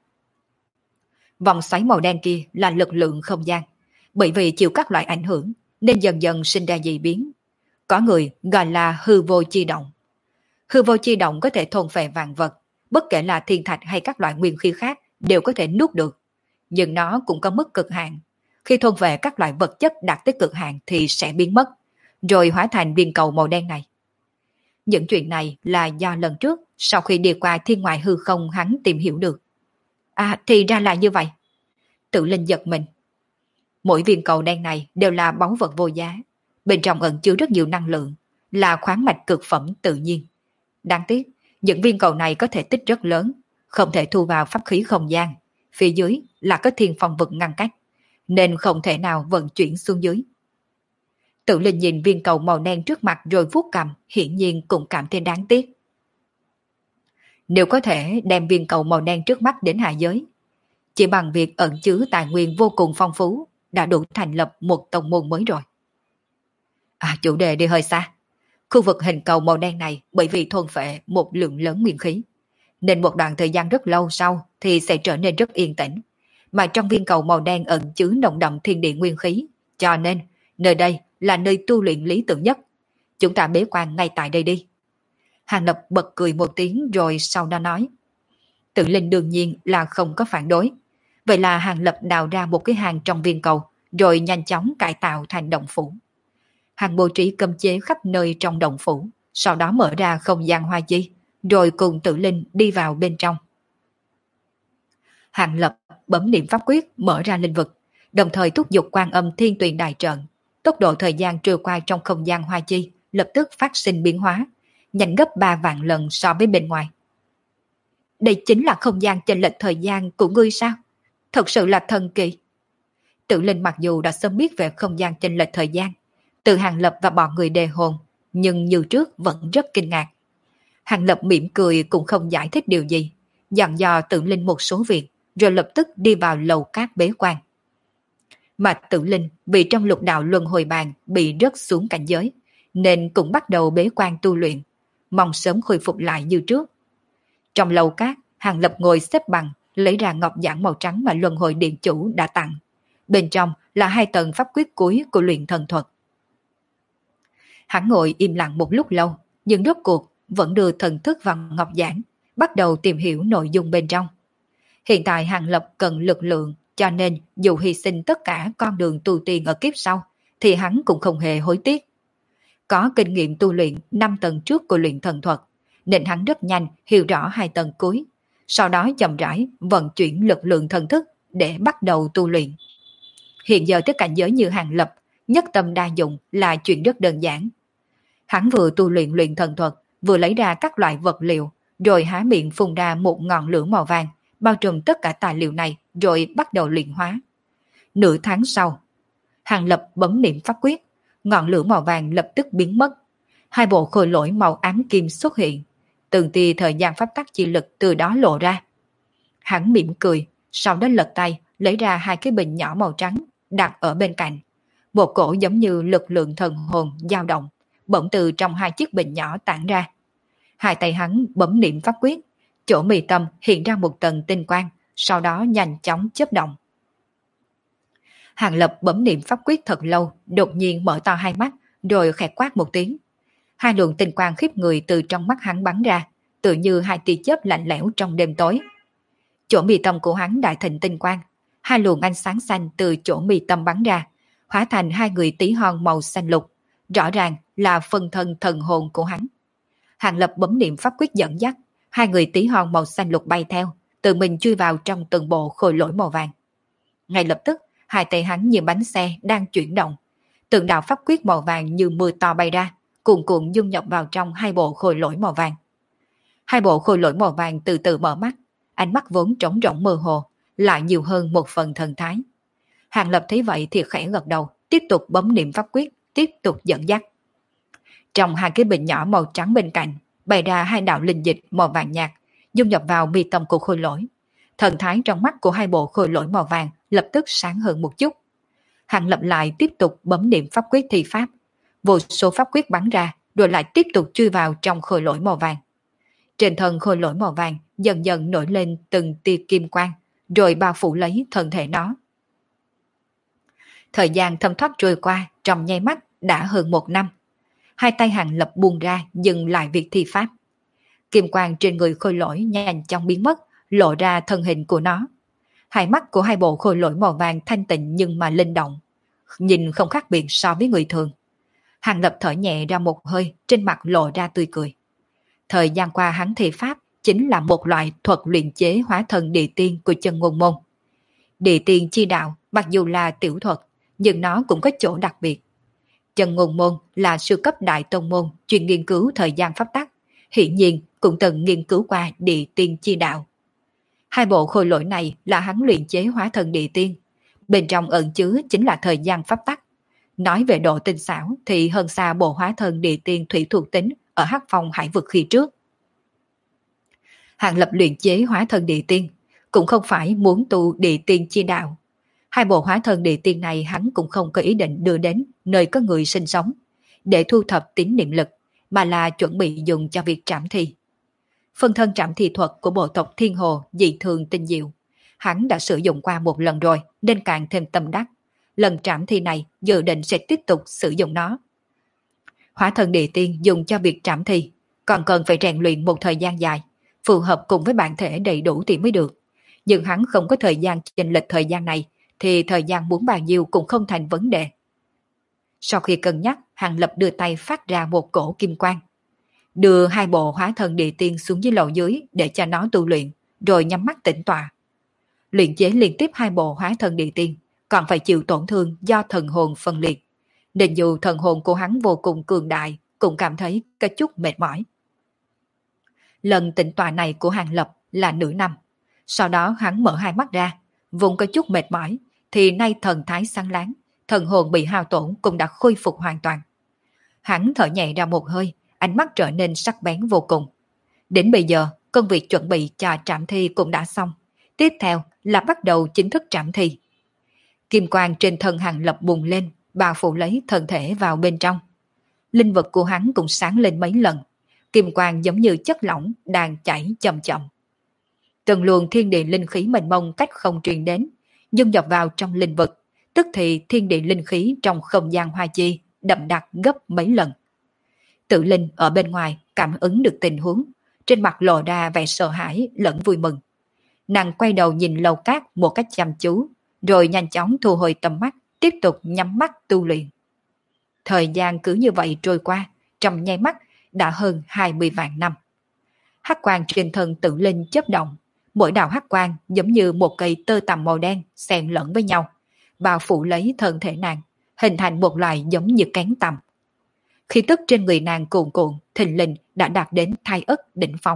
Vòng xoáy màu đen kia là lực lượng không gian, bởi vì chịu các loại ảnh hưởng nên dần dần sinh ra dị biến. Có người gọi là hư vô chi động. Hư vô chi động có thể thôn phệ vạn vật, bất kể là thiên thạch hay các loại nguyên khí khác đều có thể nuốt được. Nhưng nó cũng có mức cực hạn. Khi thôn phệ các loại vật chất đạt tới cực hạn thì sẽ biến mất, rồi hóa thành viên cầu màu đen này. Những chuyện này là do lần trước sau khi đi qua thiên ngoại hư không hắn tìm hiểu được. Thì ra là như vậy. Tự Linh giật mình. Mỗi viên cầu đen này đều là báu vật vô giá, bên trong ẩn chứa rất nhiều năng lượng, là khoáng mạch cực phẩm tự nhiên. Đáng tiếc, những viên cầu này có thể tích rất lớn, không thể thu vào pháp khí không gian. Phía dưới là có thiên phong vực ngăn cách, nên không thể nào vận chuyển xuống dưới. Tự Linh nhìn viên cầu màu đen trước mặt rồi vuốt cằm, hiển nhiên cũng cảm thấy đáng tiếc. Nếu có thể đem viên cầu màu đen trước mắt đến hạ giới, chỉ bằng việc ẩn chứa tài nguyên vô cùng phong phú, đã đủ thành lập một tông môn mới rồi. Chủ đề đi hơi xa. Khu vực hình cầu màu đen này bởi vì thôn phệ một lượng lớn nguyên khí, nên một đoạn thời gian rất lâu sau thì sẽ trở nên rất yên tĩnh. Mà trong viên cầu màu đen ẩn chứa nồng đậm thiên địa nguyên khí, cho nên nơi đây là nơi tu luyện lý tưởng nhất. Chúng ta bế quan ngay tại đây đi. Hàng Lập bật cười một tiếng rồi sau đó nói. Tự Linh đương nhiên là không có phản đối. Vậy là Hàng Lập đào ra một cái hang trong viên cầu, rồi nhanh chóng cải tạo thành động phủ. Hàng bố trí cấm chế khắp nơi trong động phủ, sau đó mở ra không gian hoa chi, rồi cùng Tử Linh đi vào bên trong. Hàng Lập bấm niệm pháp quyết mở ra linh vực, đồng thời thúc giục Quan Âm Thiên Tuyền đại trận. Tốc độ thời gian trôi qua trong không gian hoa chi lập tức phát sinh biến hóa, nhanh gấp 3 vạn lần so với bên ngoài. Đây chính là không gian chênh lệch thời gian của ngươi sao? Thật sự là thần kỳ. Tử Linh mặc dù đã sớm biết về không gian chênh lệch thời gian, từ Hàng Lập và bọn người đề hồn, nhưng như trước vẫn rất kinh ngạc. Hàng Lập mỉm cười cũng không giải thích điều gì, dặn dò Tử Linh một số việc, rồi lập tức đi vào lầu cát bế quan. Mà Tử Linh vì trong lục đạo luân hồi bàn bị rớt xuống cảnh giới, nên cũng bắt đầu bế quan tu luyện, mong sớm khôi phục lại như trước. Trong lầu cát, Hàng Lập ngồi xếp bằng, lấy ra ngọc giản màu trắng mà luân hồi điện chủ đã tặng. Bên trong là 2 tầng pháp quyết cuối của luyện thần thuật. Hắn ngồi im lặng một lúc lâu, nhưng rốt cuộc vẫn đưa thần thức vào ngọc giản, bắt đầu tìm hiểu nội dung bên trong. Hiện tại Hàng Lập cần lực lượng, cho nên dù hy sinh tất cả con đường tu tiên ở kiếp sau, thì hắn cũng không hề hối tiếc. Có kinh nghiệm tu luyện 5 tầng trước của luyện thần thuật, nên hắn rất nhanh hiểu rõ 2 tầng cuối, sau đó chậm rãi vận chuyển lực lượng thần thức để bắt đầu tu luyện. Hiện giờ tới cảnh giới như Hàng Lập, nhất tâm đa dụng là chuyện rất đơn giản. Hắn vừa tu luyện luyện thần thuật, vừa lấy ra các loại vật liệu, rồi há miệng phun ra một ngọn lửa màu vàng, bao trùm tất cả tài liệu này, rồi bắt đầu luyện hóa. Nửa tháng sau, Hàng Lập bấm niệm pháp quyết, ngọn lửa màu vàng lập tức biến mất. 2 bộ khôi lỗi màu ám kim xuất hiện, từng tia thời gian pháp tắc chi lực từ đó lộ ra. Hắn mỉm cười, sau đó lật tay lấy ra 2 cái bình nhỏ màu trắng đặt ở bên cạnh. Một cổ giống như lực lượng thần hồn dao động, bỗng từ trong 2 chiếc bình nhỏ tản ra. 2 tay hắn bấm niệm pháp quyết, chỗ mi tâm hiện ra một tầng tinh quang, sau đó nhanh chóng chớp động. Hàng Lập bấm niệm pháp quyết thật lâu, đột nhiên mở to 2 mắt, rồi khẽ quát một tiếng. 2 luồng tinh quang khiếp người từ trong mắt hắn bắn ra, tự như 2 tia chớp lạnh lẽo trong đêm tối. Chỗ mi tâm của hắn đại thịnh tinh quang, 2 luồng ánh sáng xanh từ chỗ mi tâm bắn ra, hóa thành 2 người tí hon màu xanh lục, rõ ràng là phân thân thần hồn của hắn. Hàng Lập bấm niệm pháp quyết dẫn dắt, 2 người tí hon màu xanh lục bay theo, tự mình chui vào trong từng bộ khôi lỗi màu vàng. Ngay lập tức, 2 tay hắn như bánh xe đang chuyển động, từng đạo pháp quyết màu vàng như mưa to bay ra, cuồn cuộn dung nhập vào trong 2 bộ khôi lỗi màu vàng. 2 bộ khôi lỗi màu vàng từ từ mở mắt, ánh mắt vốn trống rỗng mơ hồ, lại nhiều hơn một phần thần thái. Hàng Lập thấy vậy thì khẽ gật đầu, tiếp tục bấm niệm pháp quyết, tiếp tục dẫn dắt. Trong 2 cái bình nhỏ màu trắng bên cạnh, bày ra 2 đạo linh dịch màu vàng nhạt, dung nhập vào mi tâm của khôi lỗi. Thần thái trong mắt của 2 bộ khôi lỗi màu vàng lập tức sáng hơn một chút. Hàng Lập lại tiếp tục bấm niệm pháp quyết thi pháp, vô số pháp quyết bắn ra, rồi lại tiếp tục chui vào trong khôi lỗi màu vàng. Trên thân khôi lỗi màu vàng dần dần nổi lên từng tia kim quang, rồi bao phủ lấy thân thể nó. Thời gian thấm thoát trôi qua trong nháy mắt đã hơn 1 năm. 2 tay Hàng Lập buông ra dừng lại việc thi pháp. Kim quang trên người khôi lỗi nhanh chóng biến mất, lộ ra thân hình của nó. 2 mắt của 2 bộ khôi lỗi màu vàng thanh tịnh nhưng mà linh động, nhìn không khác biệt so với người thường. Hàng Lập thở nhẹ ra một hơi, trên mặt lộ ra tươi cười. Thời gian qua hắn thi pháp chính là một loại thuật luyện chế hóa thân địa tiên của chân ngôn môn. Địa tiên chi đạo mặc dù là tiểu thuật, nhưng nó cũng có chỗ đặc biệt. Chân ngôn môn là sư cấp đại tông môn chuyên nghiên cứu thời gian pháp tắc, hiển nhiên cũng từng nghiên cứu qua địa tiên chi đạo. 2 bộ khôi lỗi này là hắn luyện chế hóa thân địa tiên, bên trong ẩn chứa chính là thời gian pháp tắc. Nói về độ tinh xảo thì hơn xa bộ hóa thân địa tiên thủy thuộc tính ở Hắc Phong Hải vực khi trước. Hàng Lập luyện chế hóa thân địa tiên cũng không phải muốn tu địa tiên chi đạo. 2 bộ hóa thân địa tiên này hắn cũng không có ý định đưa đến nơi có người sinh sống để thu thập tín niệm lực, mà là chuẩn bị dùng cho việc trảm thi. Phân thân trảm thi thuật của bộ tộc Thiên Hồ dị thường tinh diệu. Hắn đã sử dụng qua một lần rồi nên càng thêm tâm đắc. Lần trảm thi này dự định sẽ tiếp tục sử dụng nó. Hóa thân địa tiên dùng cho việc trảm thi còn cần phải rèn luyện một thời gian dài, phù hợp cùng với bản thể đầy đủ thì mới được. Nhưng hắn không có thời gian chênh lệch thời gian này, thì thời gian muốn bao nhiêu cũng không thành vấn đề. Sau khi cân nhắc, Hàng Lập đưa tay phát ra một cổ kim quang. đưa hai bộ hóa thân địa tiên xuống dưới lầu dưới để cho nó tu luyện, rồi nhắm mắt tĩnh tọa. Luyện chế liên tiếp hai bộ hóa thân địa tiên, còn phải chịu tổn thương do thần hồn phân liệt. Nên dù thần hồn của hắn vô cùng cường đại, cũng cảm thấy có chút mệt mỏi. Lần tĩnh tọa này của Hàng Lập là nửa năm. Sau đó hắn mở hai mắt ra, vùng có chút mệt mỏi, thì nay thần thái sáng láng, thần hồn bị hao tổn cũng đã khôi phục hoàn toàn. Hắn thở nhẹ ra một hơi, ánh mắt trở nên sắc bén vô cùng. Đến bây giờ, công việc chuẩn bị cho trảm thi cũng đã xong. Tiếp theo là bắt đầu chính thức trảm thi. Kim quang trên thân Hàng Lập bùng lên, bao phủ lấy thân thể vào bên trong. Linh vật của hắn cũng sáng lên mấy lần. Kim quang giống như chất lỏng đang chảy chậm chậm. Từng luồng thiên địa linh khí mênh mông cách không truyền đến, dung nhập vào trong linh vật, tức thì thiên địa linh khí trong không gian hoa chi đậm đặc gấp mấy lần. Tự Linh ở bên ngoài cảm ứng được tình huống, trên mặt lộ ra vẻ sợ hãi lẫn vui mừng. Nàng quay đầu nhìn Lầu Cát một cách chăm chú, rồi nhanh chóng thu hồi tầm mắt, tiếp tục nhắm mắt tu luyện. Thời gian cứ như vậy trôi qua, trong nháy mắt đã hơn 20 vạn năm. Hắc quang trên thân Tự Linh chớp động, mỗi đạo hắc quang giống như một cây tơ tằm màu đen xen lẫn với nhau, bao phủ lấy thân thể nàng, hình thành một loài giống như cánh tằm. Khí tức trên người nàng cuồn cuộn, thình lình đã đạt đến thai ức đỉnh phong.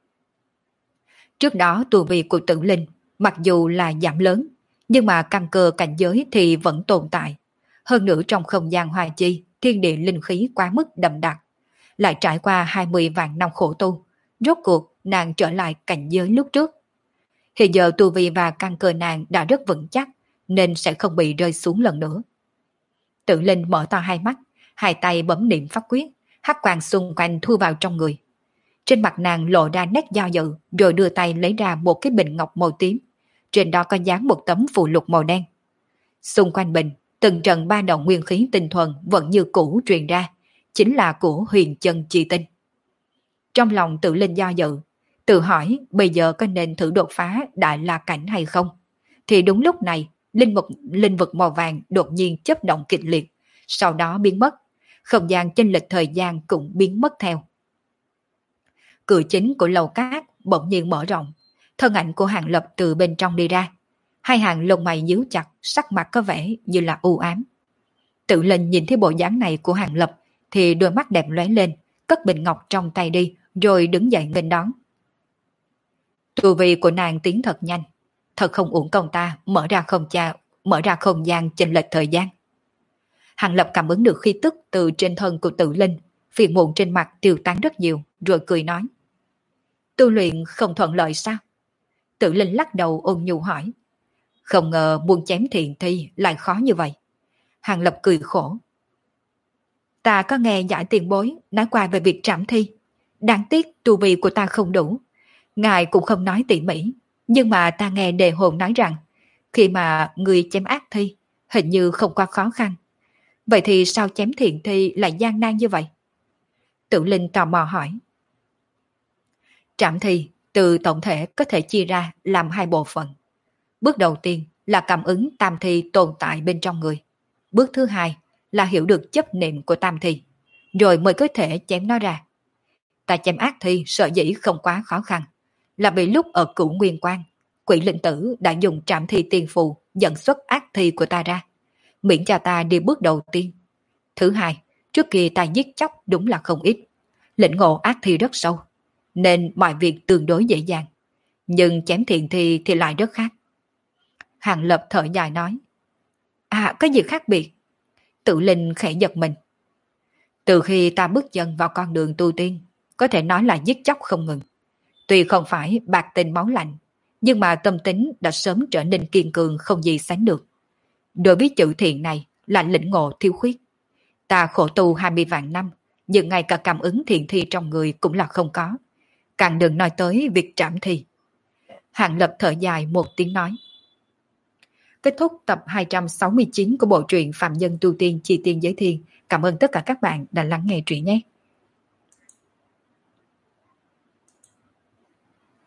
Trước đó tu vi của Tự Linh mặc dù là giảm lớn, nhưng mà căn cơ cảnh giới thì vẫn tồn tại. Hơn nữa trong không gian hoa chi, thiên địa linh khí quá mức đậm đặc. Lại trải qua 20 vạn năm khổ tu, rốt cuộc nàng trở lại cảnh giới lúc trước. Hiện giờ tu vi và căn cơ nàng đã rất vững chắc, nên sẽ không bị rơi xuống lần nữa. Tự Linh mở to hai mắt, hai tay bấm niệm pháp quyết, hắc quang xung quanh thu vào trong người. Trên mặt nàng lộ ra nét do dự, rồi đưa tay lấy ra một cái bình ngọc màu tím. Trên đó có dán một tấm phù lục màu đen. Xung quanh bình, từng trận ba động nguyên khí tinh thuần vẫn như cũ truyền ra, chính là của Huyền Chân Chi Tinh. Trong lòng Tự Linh do dự, tự hỏi bây giờ có nên thử đột phá Đại La Cảnh hay không. Thì đúng lúc này, linh vật màu vàng đột nhiên chớp động kịch liệt, sau đó biến mất. Không gian chênh lệch thời gian cũng biến mất theo. Cửa chính của Lầu Cát bỗng nhiên mở rộng, thân ảnh của Hàng Lập từ bên trong đi ra. Hai hàng lông mày nhíu chặt, sắc mặt có vẻ như là u ám. Tự Linh nhìn thấy bộ dáng này của Hàng Lập thì đôi mắt đẹp lóe lên, cất bình ngọc trong tay đi, rồi đứng dậy nghênh đón. Tu vi của nàng tiến thật nhanh, thật không uổng công ta mở ra không gian chênh lệch thời gian. Hàng Lập cảm ứng được khí tức từ trên thân của Tự Linh, phiền muộn trên mặt tiêu tán rất nhiều, rồi cười nói: Tu luyện không thuận lợi sao? Tự Linh lắc đầu ôn nhu hỏi. Không ngờ buông chém thiện thi lại khó như vậy. Hàng Lập cười khổ. Ta có nghe giải tiền bối nói qua về việc trảm thi. Đáng tiếc tu vi của ta không đủ. Ngài cũng không nói tỉ mỉ, nhưng mà ta nghe đề hồn nói rằng khi mà người chém ác thi hình như không quá khó khăn. Vậy thì sao chém thiện thi lại gian nan như vậy? Tự Linh tò mò hỏi. Trảm thi từ tổng thể có thể chia ra làm hai bộ phận. Bước đầu tiên là cảm ứng tam thi tồn tại bên trong người. Bước thứ hai là hiểu được chấp niệm của tam thi, rồi mới có thể chém nó ra. Ta chém ác thi sợ dĩ không quá khó khăn, là vì lúc ở Cửu Nguyên Quan, Quỷ Linh Tử đã dùng trảm thi tiên phù dẫn xuất ác thi của ta ra, miễn cho ta đi bước đầu tiên. Thứ hai, trước kia ta giết chóc đúng là không ít, lĩnh ngộ ác thi rất sâu, nên mọi việc tương đối dễ dàng. Nhưng chém thiện thi thì lại rất khác. Hàng Lập thở dài nói. À, có gì khác biệt? Tự Linh khẽ giật mình. Từ khi ta bước chân vào con đường tu tiên, có thể nói là giết chóc không ngừng. Tuy không phải bạc tình máu lạnh, nhưng mà tâm tính đã sớm trở nên kiên cường không gì sánh được. Đối với chữ thiện này là lĩnh ngộ thiếu khuyết. Ta khổ tu 20 vạn năm, nhưng ngay cả cảm ứng thiện thi trong người cũng là không có. Càng đừng nói tới việc trảm thi. Hàng Lập thở dài một tiếng nói. Kết thúc tập 269 của bộ truyện Phạm Nhân Tu Tiên Chi Tiên Giới Thiên. Cảm ơn tất cả các bạn đã lắng nghe truyện nhé.